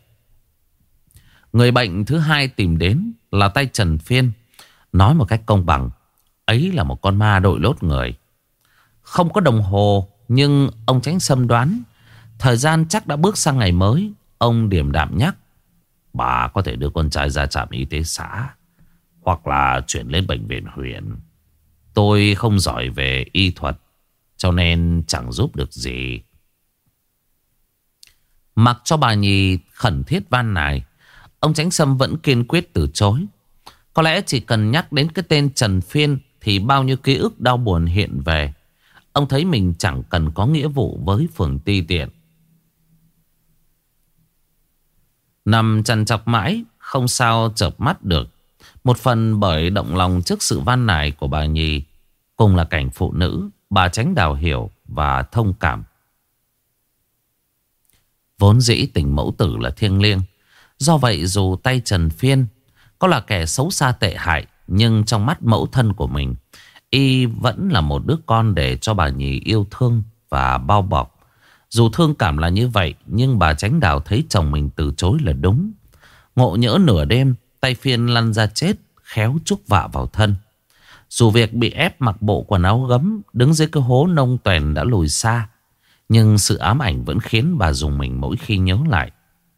người bệnh thứ hai tìm đến là tay Trần Phiên. Nói một cách công bằng, ấy là một con ma đội lốt người. Không có đồng hồ, nhưng ông Chánh Sâm đoán thời gian chắc đã bước sang ngày mới. Ông điềm đạm nhắc: bà có thể đưa con trai ra trạm y tế xã hoặc là chuyển lên bệnh viện huyện. Tôi không giỏi về y thuật cho nên chẳng giúp được gì. Mặc cho bà Nhì khẩn thiết van nài, ông Chánh Sâm vẫn kiên quyết từ chối. Có lẽ chỉ cần nhắc đến cái tên Trần Phiên thì bao nhiêu ký ức đau buồn hiện về. Ông thấy mình chẳng cần có nghĩa vụ với phường Ti Tiện. Nằm trằn trọc mãi không sao chợp mắt được. Một phần bởi động lòng trước sự van nài của bà Nhì, cùng là cảnh phụ nữ bà Chánh Đào hiểu và thông cảm. Vốn dĩ tình mẫu tử là thiêng liêng. Do vậy dù tay Trần Phiên có là kẻ xấu xa tệ hại, nhưng trong mắt mẫu thân của mình, y vẫn là một đứa con để cho bà Nhì yêu thương và bao bọc. Dù thương cảm là như vậy, nhưng bà Chánh Đào thấy chồng mình từ chối là đúng. Ngộ nhỡ nửa đêm tay Phiên lăn ra chết, khéo chuốc vạ vào thân. Dù việc bị ép mặc bộ quần áo gấm đứng dưới cái hố nông toèn đã lùi xa, nhưng sự ám ảnh vẫn khiến bà rùng mình mỗi khi nhớ lại.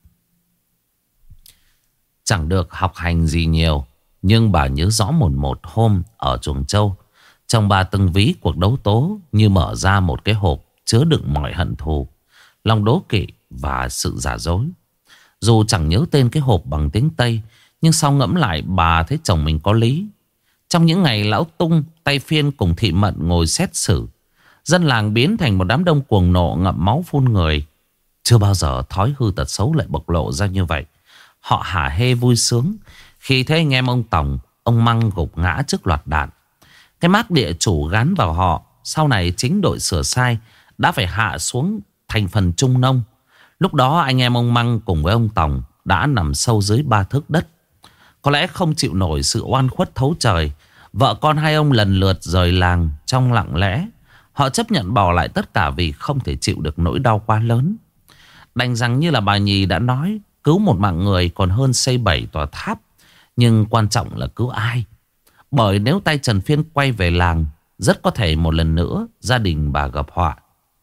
Chẳng được học hành gì nhiều, nhưng bà nhớ rõ một hôm ở Chuồng Châu, chồng bà từng ví cuộc đấu tố như mở ra một cái hộp chứa đựng mọi hận thù. Lòng đố kỵ và sự giả dối. Dù chẳng nhớ tên cái hộp bằng tiếng Tây, nhưng sau ngẫm lại bà thấy chồng mình có lý. Trong những ngày lão Tung, tay Phiên cùng thị Mận ngồi xét xử, dân làng biến thành một đám đông cuồng nộ ngậm máu phun người. Chưa bao giờ thói hư tật xấu lại bộc lộ ra như vậy. Họ hả hê vui sướng khi thấy anh em ông Tòng, ông Măng gục ngã trước loạt đạn. Cái mác địa chủ gắn vào họ, sau này chính đội sửa sai đã phải hạ xuống thành phần trung nông. Lúc đó anh em ông Măng cùng với ông Tòng đã nằm sâu dưới 3 thước đất. Có lẽ không chịu nổi sự oan khuất thấu trời, vợ con hai ông lần lượt rời làng trong lặng lẽ. Họ chấp nhận bỏ lại tất cả vì không thể chịu được nỗi đau quá lớn. Đành rằng như là bà Nhì đã nói, cứu một mạng người còn hơn xây 7 tòa tháp. Nhưng quan trọng là cứu ai. Bởi nếu tay Trần Phiên quay về làng, rất có thể một lần nữa gia đình bà gặp họa.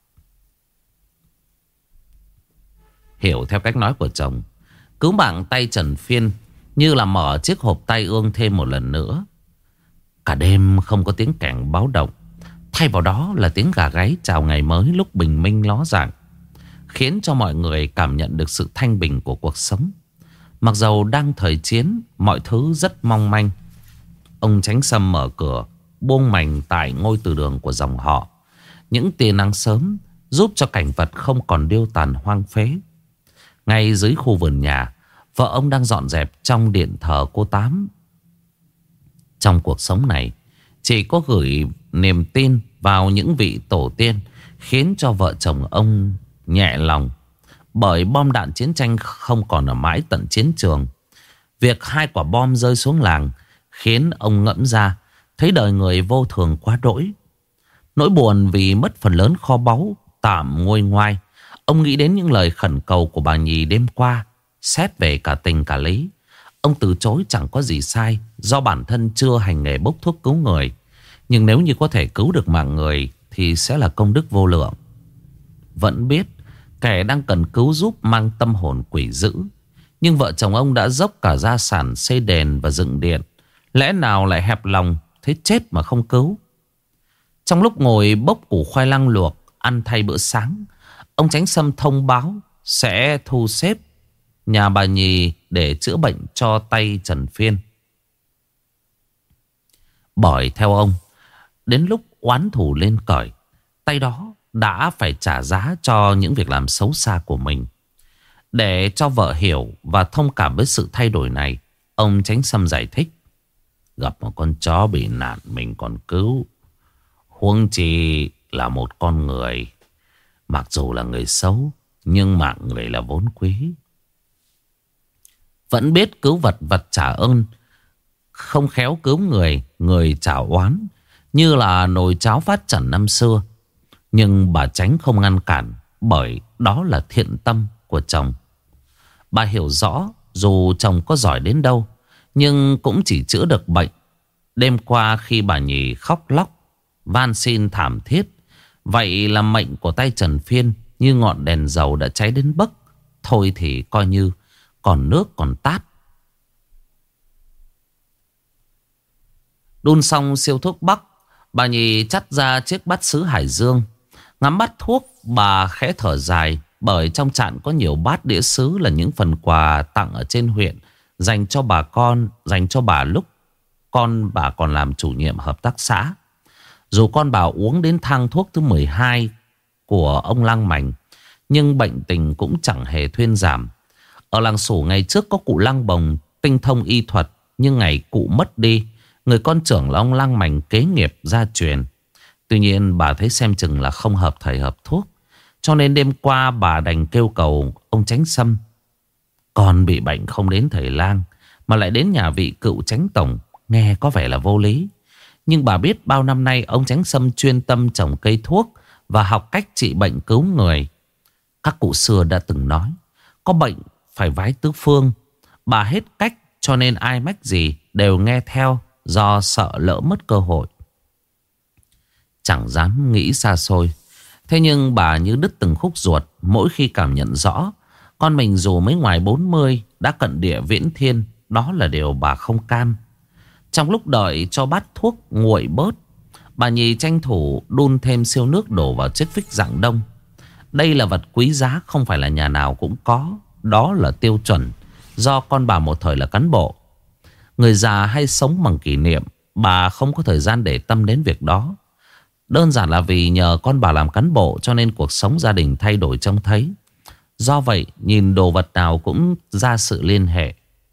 Hiểu theo cách nói của chồng, cứu mạng tay Trần Phiên như là mở chiếc hộp tai ương thêm một lần nữa. Cả đêm không có tiếng kẻng báo động, thay vào đó là tiếng gà gáy chào ngày mới lúc bình minh ló dạng, khiến cho mọi người cảm nhận được sự thanh bình của cuộc sống. Mặc dầu đang thời chiến, mọi thứ rất mong manh. Ông Chánh Sâm mở cửa, buông mành tại ngôi từ đường của dòng họ. Những tia nắng sớm giúp cho cảnh vật không còn điêu tàn hoang phế. Ngay dưới khu vườn nhà, vợ ông đang dọn dẹp trong điện thờ cô Tám. Trong cuộc sống này, chỉ có gửi niềm tin vào những vị tổ tiên khiến cho vợ chồng ông nhẹ lòng. Bởi bom đạn chiến tranh không còn ở mãi tận chiến trường. Việc 2 quả bom rơi xuống làng khiến ông ngẫm ra thấy đời người vô thường quá đỗi. Nỗi buồn vì mất phần lớn kho báu tạm nguôi ngoai. Ông nghĩ đến những lời khẩn cầu của bà Nhì đêm qua. Xét về cả tình cả lý, ông từ chối chẳng có gì sai, do bản thân chưa hành nghề bốc thuốc cứu người. Nhưng nếu như có thể cứu được mạng người thì sẽ là công đức vô lượng. Vẫn biết kẻ đang cần cứu giúp mang tâm hồn quỷ dữ, nhưng vợ chồng ông đã dốc cả gia sản xây đền và dựng điện. Lẽ nào lại hẹp lòng thế chết mà không cứu. Trong lúc ngồi bốc củ khoai lang luộc ăn thay bữa sáng, ông Chánh Sâm thông báo sẽ thu xếp nhà bà Nhì để chữa bệnh cho tay Trần Phiên. Bởi theo ông, đến lúc oán thù lên cởi, tay đó đã phải trả giá cho những việc làm xấu xa của mình. Để cho vợ hiểu và thông cảm với sự thay đổi này, ông Chánh Sâm giải thích: gặp một con chó bị nạn mình còn cứu, huống chi là một con người. Mặc dù là người xấu, nhưng mạng người là vốn quý. Vẫn biết cứu vật vật trả ơn, không khéo cứu người, người trả oán, như là nồi cháo phát trần năm xưa. Nhưng bà Chánh không ngăn cản, bởi đó là thiện tâm của chồng. Bà hiểu rõ dù chồng có giỏi đến đâu, nhưng cũng chỉ chữa được bệnh. Đêm qua khi bà Nhì khóc lóc van xin thảm thiết, vậy là mệnh của tay Trần Phiên như ngọn đèn dầu đã cháy đến bấc. Thôi thì coi như còn nước còn tát. Đun xong siêu thuốc bắc, bà Nhì chắt ra chiếc bát sứ Hải Dương. Ngắm bát thuốc, bà khẽ thở dài, bởi trong chạn có nhiều bát đĩa sứ là những phần quà tặng ở trên huyện, dành cho bà con, dành cho bà lúc con bà còn làm chủ nhiệm hợp tác xã. Dù con bà uống đến thang thuốc thứ 12 của ông Lăng Mành, nhưng bệnh tình cũng chẳng hề thuyên giảm. Ở làng Sủ ngày trước có cụ Lăng Bồng tinh thông y thuật, nhưng ngày cụ mất đi, người con trưởng là ông Lăng Mành kế nghiệp gia truyền. Tuy nhiên bà thấy xem chừng là không hợp thầy hợp thuốc, cho nên đêm qua bà đành kêu cầu ông Chánh Sâm. Con bị bệnh không đến thầy lang mà lại đến nhà vị cựu Chánh Tổng, nghe có vẻ là vô lý. Nhưng bà biết bao năm nay ông Chánh Sâm chuyên tâm trồng cây thuốc và học cách trị bệnh cứu người. Các cụ xưa đã từng nói, có bệnh phải vái tứ phương. Bà hết cách, cho nên ai mách gì đều nghe theo, do sợ lỡ mất cơ hội. Chẳng dám nghĩ xa xôi. Thế nhưng bà như đứt từng khúc ruột mỗi khi cảm nhận rõ con mình dù mới ngoài 40 đã cận địa viễn thiên. Đó là điều bà không cam. Trong lúc đợi cho bát thuốc nguội bớt, bà Nhì tranh thủ đun thêm siêu nước đổ vào chiếc phích dạng đông. Đây là vật quý giá, không phải là nhà nào cũng có. Đó là tiêu chuẩn do con bà một thời là cán bộ. Người già hay sống bằng kỷ niệm, bà không có thời gian để tâm đến việc đó. Đơn giản là vì nhờ con bà làm cán bộ cho nên cuộc sống gia đình thay đổi trông thấy. Do vậy nhìn đồ vật nào cũng ra sự liên hệ.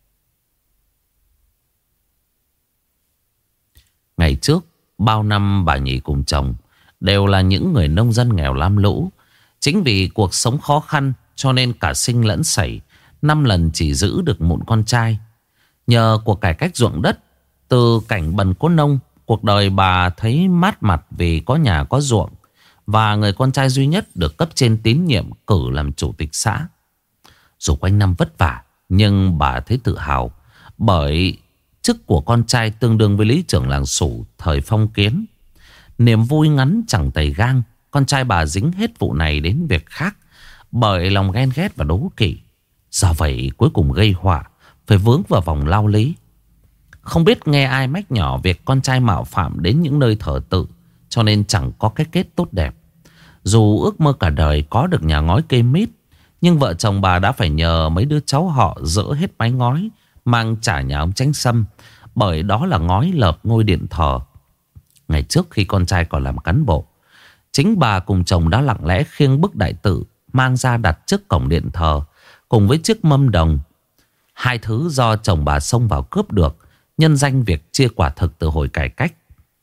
Ngày trước bao năm bà Nhì cùng chồng đều là những người nông dân nghèo lam lũ. Chính vì cuộc sống khó khăn cho nên cả sinh lẫn sẩy 5 lần chỉ giữ được một con trai. Nhờ cuộc cải cách ruộng đất, từ cảnh bần cố nông, cuộc đời bà thấy mát mặt vì có nhà có ruộng. Và người con trai duy nhất được cấp trên tín nhiệm cử làm chủ tịch xã. Dù quanh năm vất vả, nhưng bà thấy tự hào. Bởi chức của con trai tương đương với lý trưởng làng Sủ thời phong kiến. Niềm vui ngắn chẳng tày gang. Con trai bà dính hết vụ này đến việc khác bởi lòng ghen ghét và đố kỵ. Do vậy cuối cùng gây họa, phải vướng vào vòng lao lý. Không biết nghe ai mách nhỏ việc con trai mạo phạm đến những nơi thờ tự, cho nên chẳng có cái kết tốt đẹp. Dù ước mơ cả đời có được nhà ngói cây mít, nhưng vợ chồng bà đã phải nhờ mấy đứa cháu họ dỡ hết mái ngói, mang trả nhà ông Chánh Sâm, bởi đó là ngói lợp ngôi điện thờ. Ngày trước khi con trai còn làm cán bộ, chính bà cùng chồng đã lặng lẽ khiêng bức đại tự mang ra đặt trước cổng điện thờ, cùng với chiếc mâm đồng. Hai thứ do chồng bà xông vào cướp được, nhân danh việc chia quả thực từ hồi cải cách.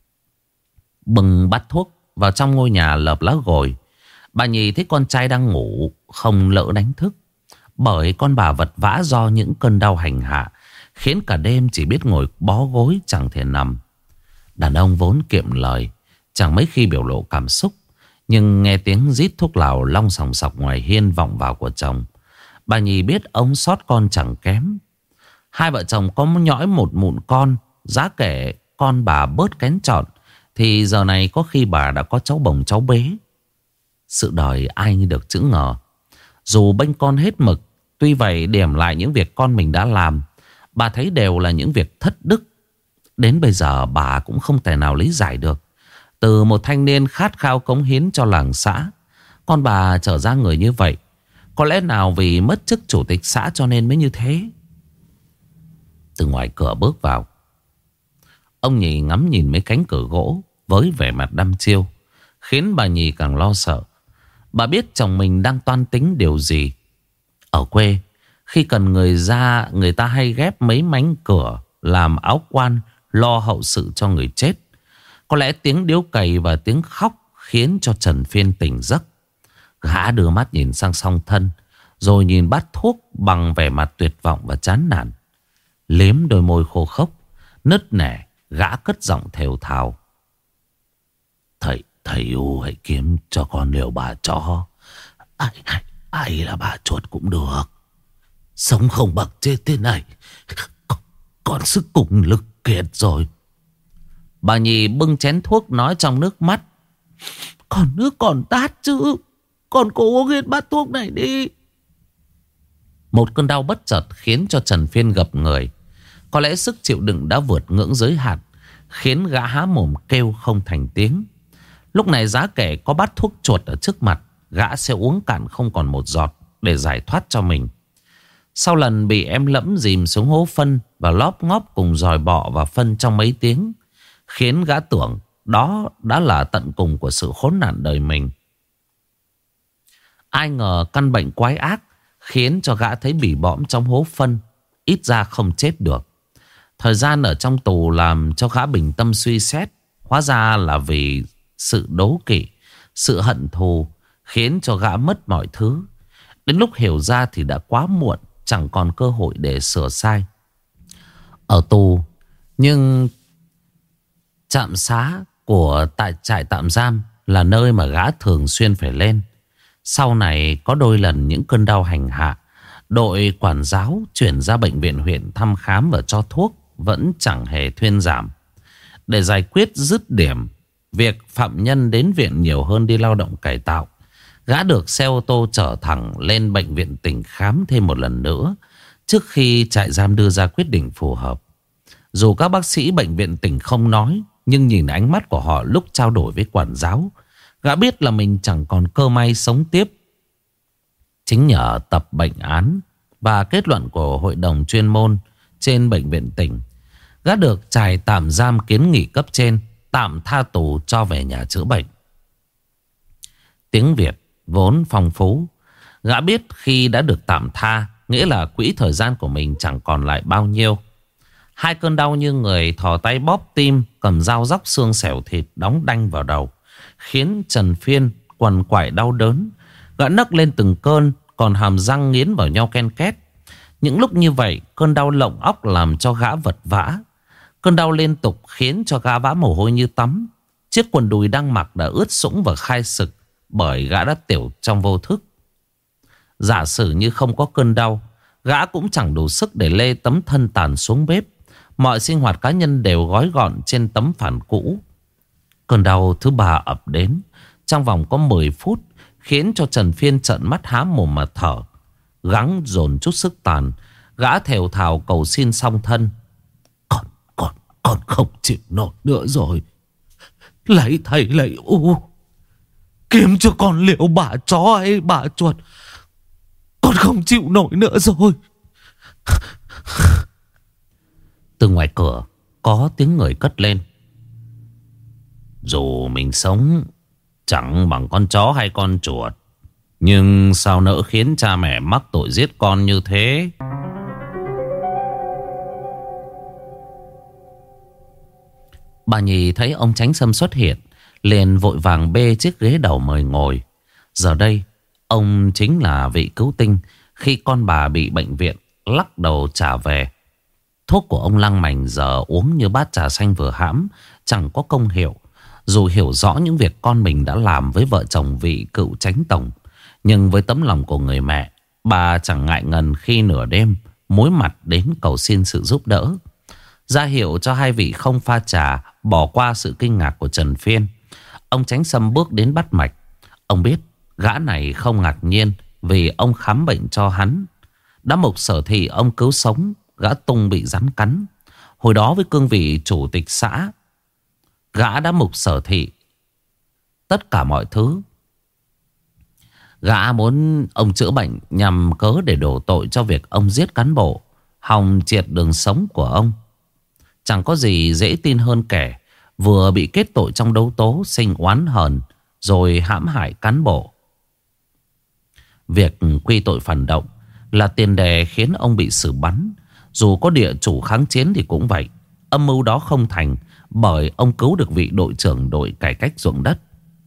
Bưng bát thuốc vào trong ngôi nhà lợp lá gồi, bà Nhì thấy con trai đang ngủ, không lỡ đánh thức. Bởi con bà vật vã do những cơn đau hành hạ, khiến cả đêm chỉ biết ngồi bó gối chẳng thể nằm. Đàn ông vốn kiệm lời, chẳng mấy khi biểu lộ cảm xúc. Nhưng nghe tiếng rít thuốc lào long sòng sọc ngoài hiên vọng vào của chồng, bà Nhì biết ông sót con chẳng kém. Hai vợ chồng có nhõi một mụn con, giá kể con bà bớt kén chọn, thì giờ này có khi bà đã có cháu bồng cháu bế. Sự đời ai như được chữ ngờ. Dù bênh con hết mực, tuy vậy điểm lại những việc con mình đã làm, bà thấy đều là những việc thất đức. Đến bây giờ bà cũng không thể nào lý giải được. Từ một thanh niên khát khao cống hiến cho làng xã, con bà trở ra người như vậy. Có lẽ nào vì mất chức chủ tịch xã cho nên mới như thế. Từ ngoài cửa bước vào, ông Nhì ngắm nhìn mấy cánh cửa gỗ với vẻ mặt đăm chiêu, khiến bà Nhì càng lo sợ. Bà biết chồng mình đang toan tính điều gì. Ở quê, khi cần người ra, người ta hay ghép mấy mảnh cửa làm áo quan lo hậu sự cho người chết. Có lẽ tiếng điếu cày và tiếng khóc khiến cho Trần Phiên tỉnh giấc. Gã đưa mắt nhìn sang song thân, rồi nhìn bát thuốc bằng vẻ mặt tuyệt vọng và chán nản. Liếm đôi môi khô khốc, nứt nẻ, gã cất giọng thều thào. Thầy yêu hãy kiếm cho con liều bà chó. Ai là bà chuột cũng được. Sống không bậc chết thế này, còn sức cùng lực kiệt rồi. Bà Nhì bưng chén thuốc nói trong nước mắt. Còn nước còn tát chứ. Con cố uống hết bát thuốc này đi. Một cơn đau bất chợt khiến cho Trần Phiên gập người. Có lẽ sức chịu đựng đã vượt ngưỡng giới hạn, khiến gã há mồm kêu không thành tiếng. Lúc này giá kể có bát thuốc chuột ở trước mặt, gã sẽ uống cạn không còn một giọt để giải thoát cho mình. Sau lần bị em Lẫm dìm xuống hố phân và lóp ngóp cùng dòi bọ và phân trong mấy tiếng, khiến gã tưởng đó đã là tận cùng của sự khốn nạn đời mình. Ai ngờ căn bệnh quái ác khiến cho gã thấy bỉ bõm trong hố phân, ít ra không chết được. Thời gian ở trong tù làm cho gã bình tâm suy xét. Hóa ra là vì sự đố kỵ, sự hận thù khiến cho gã mất mọi thứ. Đến lúc hiểu ra thì đã quá muộn, chẳng còn cơ hội để sửa sai. Ở tù, nhưng trạm xá của tại trại tạm giam là nơi mà gã thường xuyên phải lên. Sau này có đôi lần những cơn đau hành hạ, đội quản giáo chuyển ra bệnh viện huyện thăm khám và cho thuốc vẫn chẳng hề thuyên giảm. Để giải quyết dứt điểm việc phạm nhân đến viện nhiều hơn đi lao động cải tạo, gã được xe ô tô chở thẳng lên bệnh viện tỉnh khám thêm một lần nữa trước khi trại giam đưa ra quyết định phù hợp. Dù các bác sĩ bệnh viện tỉnh không nói, nhưng nhìn ánh mắt của họ lúc trao đổi với quản giáo, gã biết là mình chẳng còn cơ may sống tiếp Chính nhờ tập bệnh án và kết luận của hội đồng chuyên môn trên bệnh viện tỉnh, gã được trại tạm giam kiến nghị cấp trên tạm tha tù cho về nhà chữa bệnh. Tiếng Việt vốn phong phú, gã biết khi đã được tạm tha nghĩa là quỹ thời gian của mình chẳng còn lại bao nhiêu. Hai cơn đau như người thò tay bóp tim, cầm dao róc xương xẻo thịt đóng đanh vào đầu, khiến Trần Phiên quằn quại đau đớn. Gã nấc lên từng cơn, còn hàm răng nghiến vào nhau ken két. Những lúc như vậy, cơn đau lộng óc làm cho gã vật vã. Cơn đau liên tục khiến cho gã vã mồ hôi như tắm. Chiếc quần đùi đang mặc đã ướt sũng và khai sực, bởi gã đã tiểu trong vô thức. Giả sử như không có cơn đau, gã cũng chẳng đủ sức để lê tấm thân tàn xuống bếp. Mọi sinh hoạt cá nhân đều gói gọn trên tấm phản cũ. Cơn đau thứ ba ập đến trong vòng có 10 phút, khiến cho Trần Phiên trợn mắt há mồm mà thở. Gắng dồn chút sức tàn, gã thều thào cầu xin song thân. Con không chịu nổi nữa rồi. Lấy thầy lấy kiếm cho con liệu bà chó hay bà chuột. Con không chịu nổi nữa rồi. Từ ngoài cửa có tiếng người cất lên. Dù mình sống chẳng bằng con chó hay con chuột, nhưng sao nỡ khiến cha mẹ mắc tội giết con như thế? Bà Nhì thấy ông Chánh Sâm xuất hiện, liền vội vàng bê chiếc ghế đầu mời ngồi. Giờ đây ông chính là vị cứu tinh khi con bà bị bệnh viện lắc đầu trả về. Thuốc của ông Lăng Mành giờ uống như bát trà xanh vừa hãm, chẳng có công hiệu. Dù hiểu rõ những việc con mình đã làm với vợ chồng vị cựu Chánh tổng, nhưng với tấm lòng của người mẹ, bà chẳng ngại ngần khi nửa đêm mối mặt đến cầu xin sự giúp đỡ. Ra hiệu cho hai vị không pha trà, bỏ qua sự kinh ngạc của Trần Phiên, ông Chánh Sâm bước đến bắt mạch. Ông biết gã này không ngạc nhiên vì ông khám bệnh cho hắn. Đã mục sở thị ông cứu sống gã Tung bị rắn cắn. Hồi đó với cương vị chủ tịch xã, gã đã mục sở thị tất cả mọi thứ. Gã muốn ông chữa bệnh nhằm cớ để đổ tội cho việc ông giết cán bộ, hòng triệt đường sống của ông. Chẳng có gì dễ tin hơn kẻ vừa bị kết tội trong đấu tố sinh oán hờn rồi hãm hại cán bộ. Việc quy tội phản động là tiền đề khiến ông bị xử bắn. Dù có địa chủ kháng chiến thì cũng vậy. Âm mưu đó không thành bởi ông cứu được vị đội trưởng đội cải cách ruộng đất.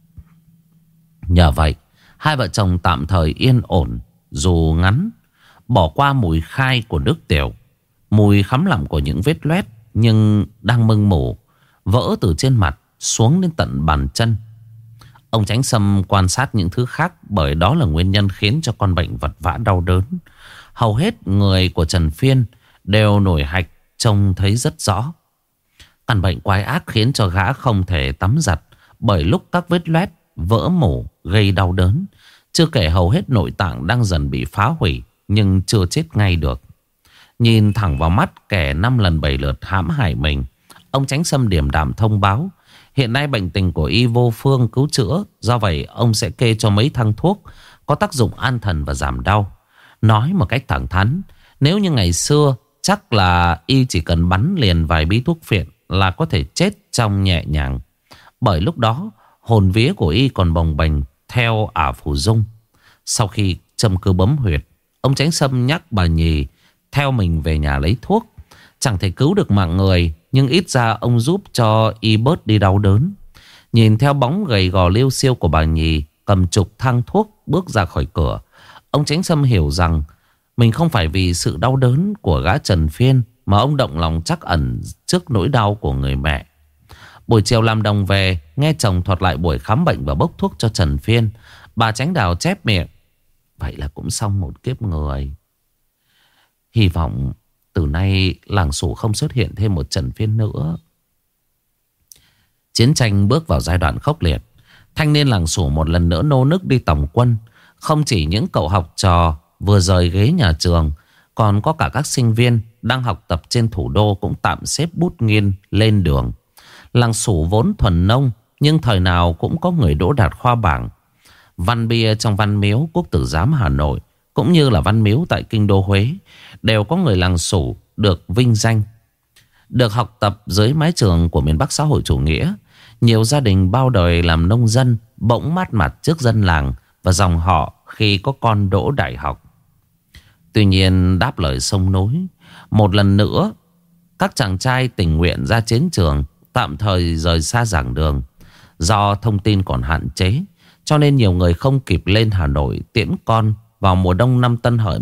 Nhờ vậy, hai vợ chồng tạm thời yên ổn, dù ngắn. Bỏ qua mùi khai của nước tiểu, mùi khắm lặm của những vết loét nhưng đang mưng mủ vỡ từ trên mặt xuống đến tận bàn chân. Ông Chánh Sâm quan sát những thứ khác, bởi đó là nguyên nhân khiến cho con bệnh vật vã đau đớn. Hầu hết người của Trần Phiên đều nổi hạch, trông thấy rất rõ. Căn bệnh quái ác khiến cho gã không thể tắm giặt, bởi lúc các vết loét vỡ mủ gây đau đớn. Chưa kể hầu hết nội tạng đang dần bị phá hủy, nhưng chưa chết ngay được. Nhìn thẳng vào mắt kẻ 5 lần 7 lượt hãm hại mình, ông Chánh Sâm điềm đạm thông báo hiện nay bệnh tình của y vô phương cứu chữa. Do vậy ông sẽ kê cho mấy thang thuốc có tác dụng an thần và giảm đau. Nói một cách thẳng thắn, nếu như ngày xưa chắc là y chỉ cần bắn liền vài bí thuốc phiện là có thể chết trong nhẹ nhàng. Bởi lúc đó hồn vía của y còn bồng bềnh theo ả phù dung. Sau khi châm cứu bấm huyệt, ông Chánh Sâm nhắc bà Nhì theo mình về nhà lấy thuốc. Chẳng thể cứu được mạng người, nhưng ít ra ông giúp cho y bớt đi đau đớn. Nhìn theo bóng gầy gò liêu xiêu của bà Nhì cầm chục thang thuốc bước ra khỏi cửa, ông Chánh Sâm hiểu rằng mình không phải vì sự đau đớn của gã Trần Phiên mà ông động lòng trắc ẩn trước nỗi đau của người mẹ. Buổi chiều làm đồng về, nghe chồng thuật lại buổi khám bệnh và bốc thuốc cho Trần Phiên, bà Chánh Đào chép miệng: vậy là cũng xong một kiếp người. Hy vọng từ nay làng Sủ không xuất hiện thêm một Trần Phiên nữa. Chiến tranh bước vào giai đoạn khốc liệt. Thanh niên làng Sủ một lần nữa nô nức đi tòng quân. Không chỉ những cậu học trò vừa rời ghế nhà trường, còn có cả các sinh viên đang học tập trên thủ đô cũng tạm xếp bút nghiên lên đường. Làng Sủ vốn thuần nông, nhưng thời nào cũng có người đỗ đạt khoa bảng. Văn bia trong Văn Miếu Quốc Tử Giám Hà Nội cũng như là văn miếu tại kinh đô Huế đều có người làng Sủ được vinh danh. Được học tập dưới mái trường của miền Bắc xã hội chủ nghĩa, nhiều gia đình bao đời làm nông dân bỗng mát mặt trước dân làng và dòng họ khi có con đỗ đại học. Tuy nhiên đáp lời sông núi, một lần nữa các chàng trai tình nguyện ra chiến trường, tạm thời rời xa giảng đường. Do thông tin còn hạn chế, cho nên nhiều người không kịp lên Hà Nội tiễn con vào mùa đông năm Tân Hợi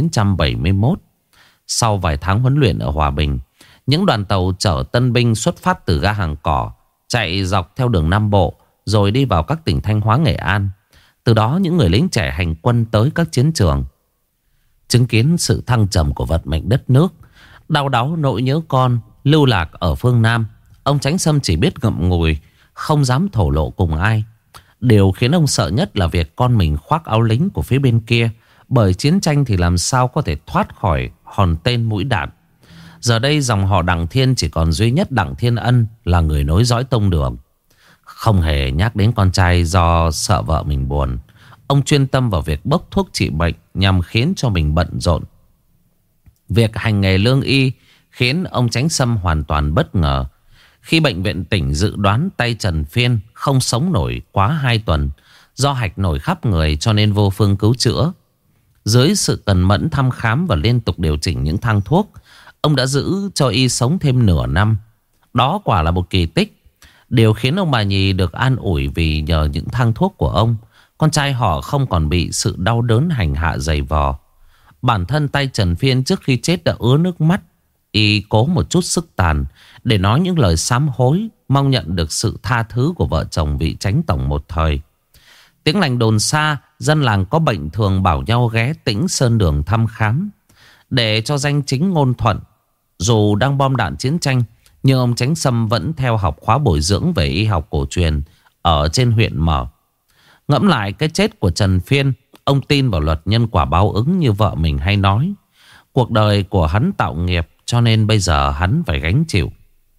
1971. Sau vài tháng huấn luyện ở Hòa Bình, những đoàn tàu chở tân binh xuất phát từ ga Hàng Cỏ, chạy dọc theo đường Nam Bộ, rồi đi vào các tỉnh Thanh Hóa, Nghệ An. Từ đó những người lính trẻ hành quân tới các chiến trường. Chứng kiến sự thăng trầm của vận mệnh đất nước, đau đáu nỗi nhớ con lưu lạc ở phương Nam, ông Chánh Sâm chỉ biết ngậm ngùi, không dám thổ lộ cùng ai. Điều khiến ông sợ nhất là việc con mình khoác áo lính của phía bên kia, bởi chiến tranh thì làm sao có thể thoát khỏi hòn tên mũi đạn. Giờ đây dòng họ Đặng Thiên chỉ còn duy nhất Đặng Thiên Ân là người nối dõi tông đường. Không hề nhắc đến con trai do sợ vợ mình buồn, ông chuyên tâm vào việc bốc thuốc trị bệnh nhằm khiến cho mình bận rộn. Việc hành nghề lương y khiến ông Chánh Sâm hoàn toàn bất ngờ. Khi bệnh viện tỉnh dự đoán tay Trần Phiên không sống nổi quá 2 tuần, do hạch nổi khắp người cho nên vô phương cứu chữa. Dưới sự cẩn mẫn thăm khám và liên tục điều chỉnh những thang thuốc, ông đã giữ cho y sống thêm nửa năm. Đó quả là một kỳ tích. Điều khiến ông bà Nhì được an ủi vì nhờ những thang thuốc của ông, con trai họ không còn bị sự đau đớn hành hạ dày vò. Bản thân tay Trần Phiên trước khi chết đã ứa nước mắt. Y cố một chút sức tàn để nói những lời sám hối, mong nhận được sự tha thứ của vợ chồng vị Chánh tổng một thời. Tiếng lành đồn xa, dân làng có bệnh thường bảo nhau ghé Tĩnh Sơn Đường thăm khám. Để cho danh chính ngôn thuận, dù đang bom đạn chiến tranh, nhưng ông Chánh Sâm vẫn theo học khóa bồi dưỡng về y học cổ truyền ở trên huyện Mở. Ngẫm lại cái chết của Trần Phiên, ông tin vào luật nhân quả báo ứng như vợ mình hay nói. Cuộc đời của hắn tạo nghiệp, cho nên bây giờ hắn phải gánh chịu.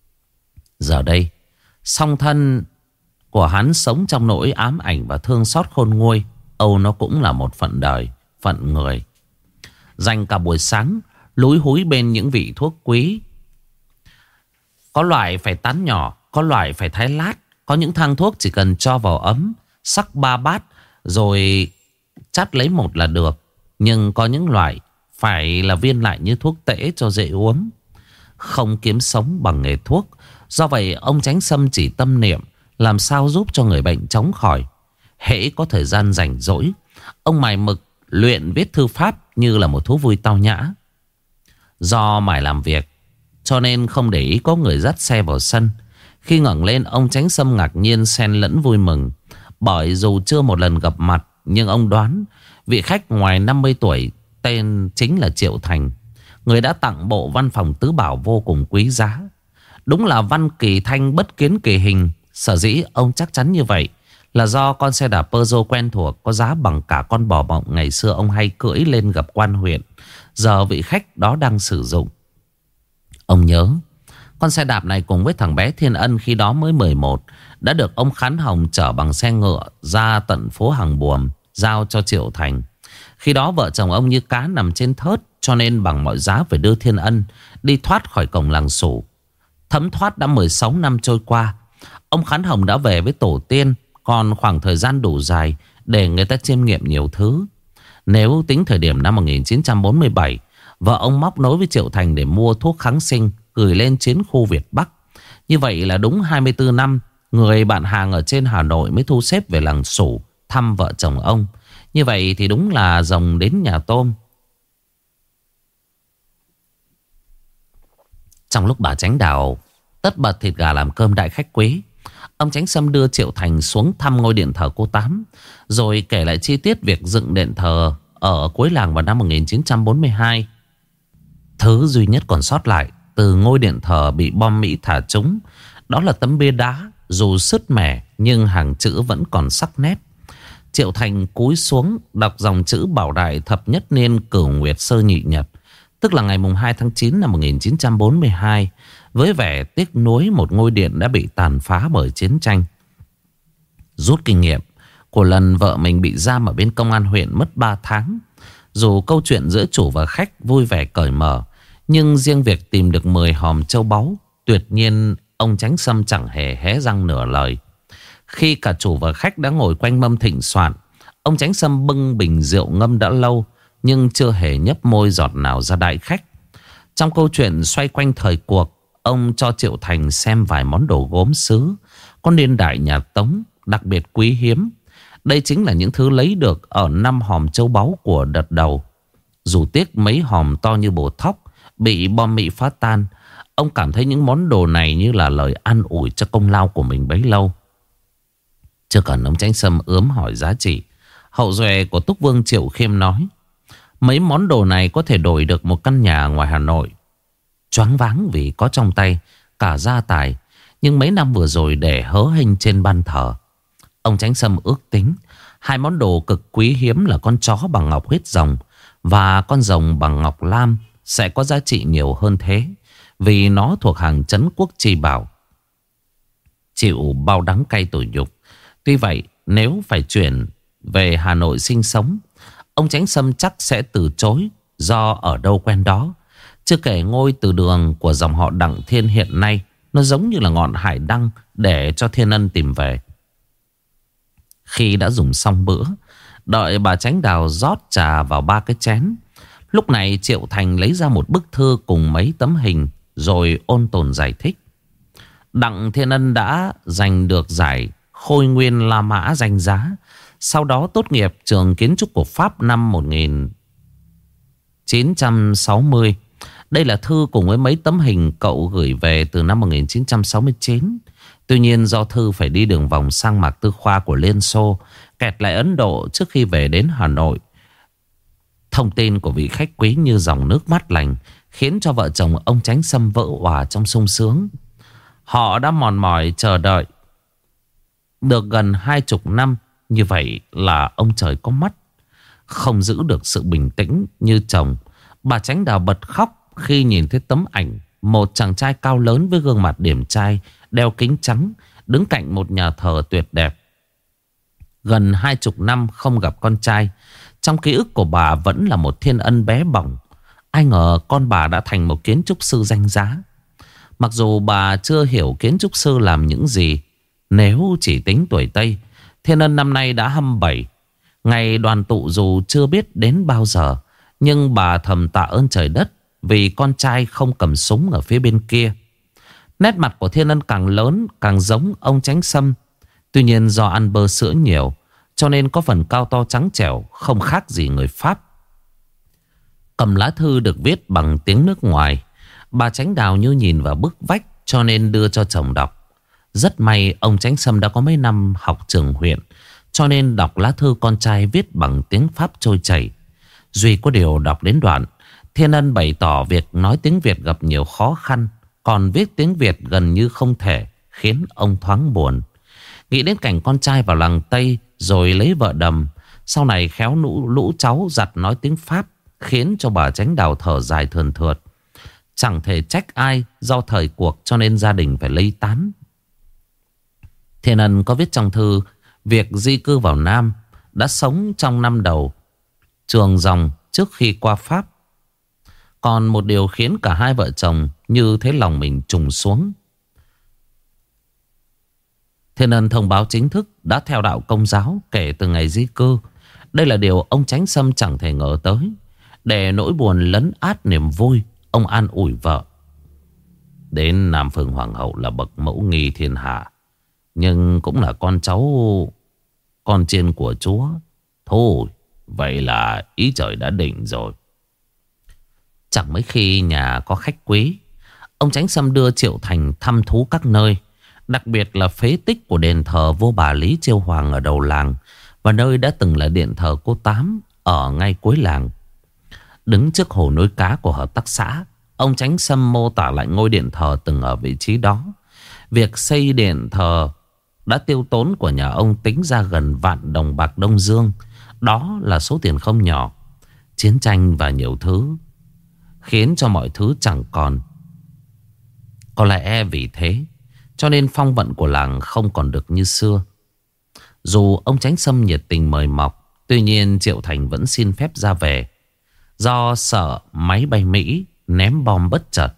Giờ đây, song thân của hắn sống trong nỗi ám ảnh và thương xót khôn nguôi. Âu nó cũng là một phận đời, phận người. Dành cả buổi sáng lúi húi bên những vị thuốc quý. Có loại phải tán nhỏ, có loại phải thái lát. Có những thang thuốc chỉ cần cho vào ấm, sắc 3 bát rồi chắt lấy một là được. Nhưng có những loại phải là viên lại như thuốc tễ cho dễ uống. Không kiếm sống bằng nghề thuốc. Do vậy ông Chánh Sâm chỉ tâm niệm làm sao giúp cho người bệnh chóng khỏi. Hễ có thời gian rảnh rỗi, ông mải mực luyện viết thư pháp như là một thú vui tao nhã. Do mải làm việc cho nên không để ý có người dắt xe vào sân. Khi ngẩng lên, ông Chánh Sâm ngạc nhiên xen lẫn vui mừng. Bởi dù chưa một lần gặp mặt, nhưng ông đoán vị khách ngoài 50 tuổi tên chính là Triệu Thành, người đã tặng bộ văn phòng tứ bảo vô cùng quý giá. Đúng là văn kỳ thanh bất kiến kỳ hình. Sở dĩ ông chắc chắn như vậy là do con xe đạp Peugeot quen thuộc có giá bằng cả con bò mộng ngày xưa ông hay cưỡi lên gặp quan huyện, giờ vị khách đó đang sử dụng. Ông nhớ con xe đạp này cùng với thằng bé Thiên Ân khi đó mới 11 đã được ông Khán Hồng chở bằng xe ngựa ra tận phố Hàng Buồm giao cho Triệu Thành. Khi đó vợ chồng ông như cá nằm trên thớt, cho nên bằng mọi giá phải đưa Thiên Ân đi thoát khỏi cổng làng Sủ. Thấm thoát đã 16 năm trôi qua, ông Khán Hồng đã về với tổ tiên, còn khoảng thời gian đủ dài để người ta chiêm nghiệm nhiều thứ. Nếu tính thời điểm năm 1947, vợ ông móc nối với Triệu Thành để mua thuốc kháng sinh gửi lên chiến khu Việt Bắc. Như vậy là đúng 24 năm, người bạn hàng ở trên Hà Nội mới thu xếp về làng Sủ thăm vợ chồng ông. Như vậy thì đúng là rồng đến nhà tôm. Trong lúc bà Chánh Đào tất bật thịt gà làm cơm đại khách quý, ông Chánh Sâm đưa Triệu Thành xuống thăm ngôi điện thờ cô Tám, rồi kể lại chi tiết việc dựng điện thờ ở cuối làng vào năm 1942. Thứ duy nhất còn sót lại từ ngôi điện thờ bị bom Mỹ thả trúng, đó là tấm bia đá. Dù sứt mẻ nhưng hàng chữ vẫn còn sắc nét. Triệu Thành cúi xuống đọc dòng chữ Bảo Đại thập nhất niên Cửu Nguyệt Sơ Nhị Nhật, tức là ngày mùng 2 tháng 9 năm 1942, với vẻ tiếc nuối một ngôi điện đã bị tàn phá bởi chiến tranh. Rút kinh nghiệm của lần vợ mình bị giam ở bên công an huyện mất 3 tháng, Dù câu chuyện giữa chủ và khách vui vẻ cởi mở, nhưng riêng việc tìm được 10 hòm châu báu, tuyệt nhiên ông Chánh Sâm chẳng hề hé răng nửa lời. Khi cả chủ và khách đã ngồi quanh mâm thịnh soạn, ông Chánh Sâm bưng bình rượu ngâm đã lâu, nhưng chưa hề nhấp môi giọt nào ra đãi khách. Trong câu chuyện xoay quanh thời cuộc, ông cho Triệu Thành xem vài món đồ gốm sứ có niên đại nhà Tống đặc biệt quý hiếm. Đây chính là những thứ lấy được ở 5 hòm châu báu của đợt đầu. Dù tiếc mấy hòm to như bồ thóc bị bom Mỹ phá tan, ông cảm thấy những món đồ này như là lời an ủi cho công lao của mình bấy lâu. Chưa cần ông Chánh Sâm ướm hỏi giá trị, hậu duệ của Túc Vương Triệu Khiêm nói: mấy món đồ này có thể đổi được một căn nhà ngoài Hà Nội. Choáng váng vì có trong tay cả gia tài, nhưng mấy năm vừa rồi để hớ hênh trên ban thờ. Ông Chánh Sâm ước tính 2 món đồ cực quý hiếm là con chó bằng ngọc huyết rồng và con rồng bằng ngọc lam sẽ có giá trị nhiều hơn thế, vì nó thuộc hàng trấn quốc chi bảo, chịu bao đắng cay tủi nhục. Tuy vậy, nếu phải chuyển về Hà Nội sinh sống, ông Chánh Sâm chắc sẽ từ chối, do ở đâu quen đó. Chưa kể ngôi từ đường của dòng họ Đặng Thiên hiện nay nó giống như là ngọn hải đăng để cho Thiên Ân tìm về. Khi đã dùng xong bữa, đợi bà Chánh Đào rót trà vào 3 cái chén, lúc này Triệu Thành lấy ra một bức thư cùng mấy tấm hình, rồi ôn tồn giải thích. Đặng Thiên Ân đã giành được giải Khôi Nguyên La Mã danh giá, sau đó tốt nghiệp trường kiến trúc của Pháp năm 1960. Đây là thư cùng với mấy tấm hình cậu gửi về từ năm 1969. Tuy nhiên do thư phải đi đường vòng sang Mạc Tư Khoa của Liên Xô, kẹt lại Ấn Độ trước khi về đến Hà Nội. Thông tin của vị khách quý như dòng nước mát lành, khiến cho vợ chồng ông Chánh Sâm vỡ òa trong sung sướng. Họ đã mòn mỏi chờ đợi được gần 20 năm. Như vậy là ông trời có mắt. Không giữ được sự bình tĩnh như chồng, bà Chánh Đào bật khóc khi nhìn thấy tấm ảnh một chàng trai cao lớn với gương mặt điển trai, đeo kính trắng, đứng cạnh một nhà thờ tuyệt đẹp. Gần 20 năm không gặp con trai, trong ký ức của bà vẫn là một Thiên Ân bé bỏng. Ai ngờ con bà đã thành một kiến trúc sư danh giá. Mặc dù bà chưa hiểu kiến trúc sư làm những gì, nếu chỉ tính tuổi Tây, Thiên Ân năm nay đã 27. Ngày đoàn tụ dù chưa biết đến bao giờ, nhưng bà thầm tạ ơn trời đất vì con trai không cầm súng ở phía bên kia. Nét mặt của Thiên Ân càng lớn càng giống ông Chánh Sâm. Tuy nhiên do ăn bơ sữa nhiều, cho nên có phần cao to trắng trẻo, không khác gì người Pháp. Cầm lá thư được viết bằng tiếng nước ngoài, bà Chánh Đào như nhìn vào bức vách, cho nên đưa cho chồng đọc. Rất may ông Chánh Sâm đã có mấy năm học trường huyện, cho nên đọc lá thư con trai viết bằng tiếng Pháp trôi chảy. Duy có điều đọc đến đoạn, Thiên Ân bày tỏ việc nói tiếng Việt gặp nhiều khó khăn, còn viết tiếng Việt gần như không thể, khiến ông thoáng buồn. Nghĩ đến cảnh con trai vào làng Tây rồi lấy vợ đầm, sau này khéo lũ cháu giặt nói tiếng Pháp, khiến cho bà Chánh Đào thở dài thườn thượt. Chẳng thể trách ai, do thời cuộc cho nên gia đình phải ly tán. Thiên Ân có viết trong thư việc di cư vào Nam, đã sống trong năm đầu trường dòng trước khi qua Pháp. Còn một điều khiến cả hai vợ chồng như thấy lòng mình trùng xuống. Thiên Ân thông báo chính thức đã theo đạo Công giáo kể từ ngày di cư. Đây là điều ông Chánh Sâm chẳng thể ngờ tới. Để nỗi buồn lấn át niềm vui, ông an ủi vợ. Đến Nam Phương Hoàng hậu là bậc mẫu nghi thiên hạ, nhưng cũng là con cháu, con chiên của Chúa. Thôi, vậy là ý trời đã định rồi. Chẳng mấy khi nhà có khách quý, ông Chánh Sâm đưa Triệu Thành thăm thú các nơi, đặc biệt là phế tích của đền thờ vua bà Lý Chiêu Hoàng ở đầu làng, và nơi đã từng là điện thờ cô Tám ở ngay cuối làng. Đứng trước hồ nuôi cá của hợp tác xã, ông Chánh Sâm mô tả lại ngôi điện thờ từng ở vị trí đó. Việc xây điện thờ đã tiêu tốn của nhà ông tính ra gần 1.000 đồng bạc Đông Dương. Đó là số tiền không nhỏ. Chiến tranh và nhiều thứ khiến cho mọi thứ chẳng còn. Có lẽ vì thế cho nên phong vận của làng không còn được như xưa. Dù ông Chánh Sâm nhiệt tình mời mọc, tuy nhiên Triệu Thành vẫn xin phép ra về. do sợ máy bay Mỹ ném bom bất chợt.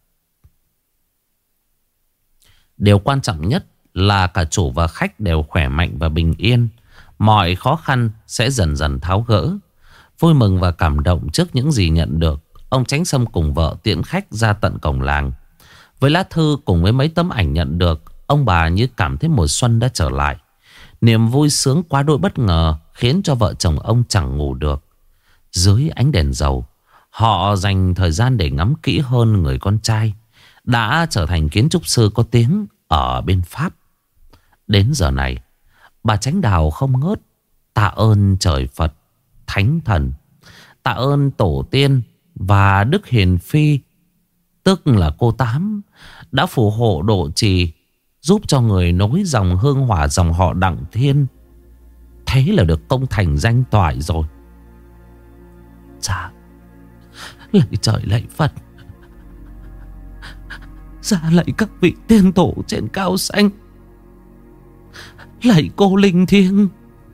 Điều quan trọng nhất là cả chủ và khách đều khỏe mạnh và bình yên. Mọi khó khăn sẽ dần dần tháo gỡ. Vui mừng và cảm động trước những gì nhận được, ông Chánh Sâm cùng vợ tiễn khách ra tận cổng làng. Với lá thư cùng với mấy tấm ảnh nhận được, ông bà như cảm thấy mùa xuân đã trở lại. Niềm vui sướng quá đỗi bất ngờ khiến cho vợ chồng ông chẳng ngủ được. Dưới ánh đèn dầu, họ dành thời gian để ngắm kỹ hơn người con trai đã trở thành kiến trúc sư có tiếng ở bên Pháp. Đến giờ này, bà Chánh Đào không ngớt tạ ơn trời Phật, Thánh Thần, tạ ơn Tổ tiên và Đức Hiền Phi, tức là cô Tám, đã phù hộ độ trì, giúp cho người nối dòng hương hỏa dòng họ Đặng Thiên. Thế là được công thành danh toại rồi. Dạ, lạy trời lạy Phật, dạ lạy các vị tiên tổ trên cao xanh, lạy cô linh thiêng.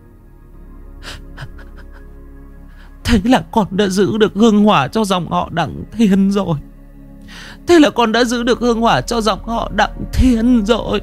Thế là con đã giữ được hương hỏa cho dòng họ Đặng Thiên rồi. Thế là con đã giữ được hương hỏa cho dòng họ Đặng Thiên rồi.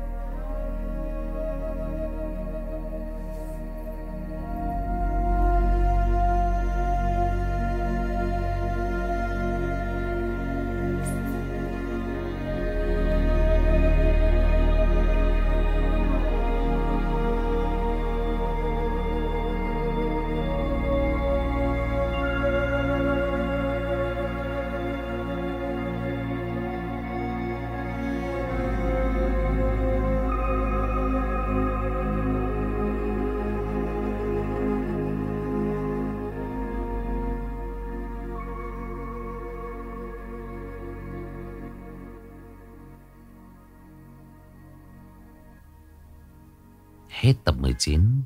Hết tập 19.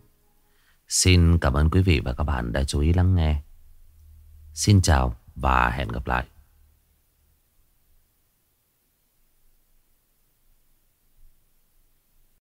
Xin cảm ơn quý vị và các bạn đã chú ý lắng nghe. Xin chào và hẹn gặp lại.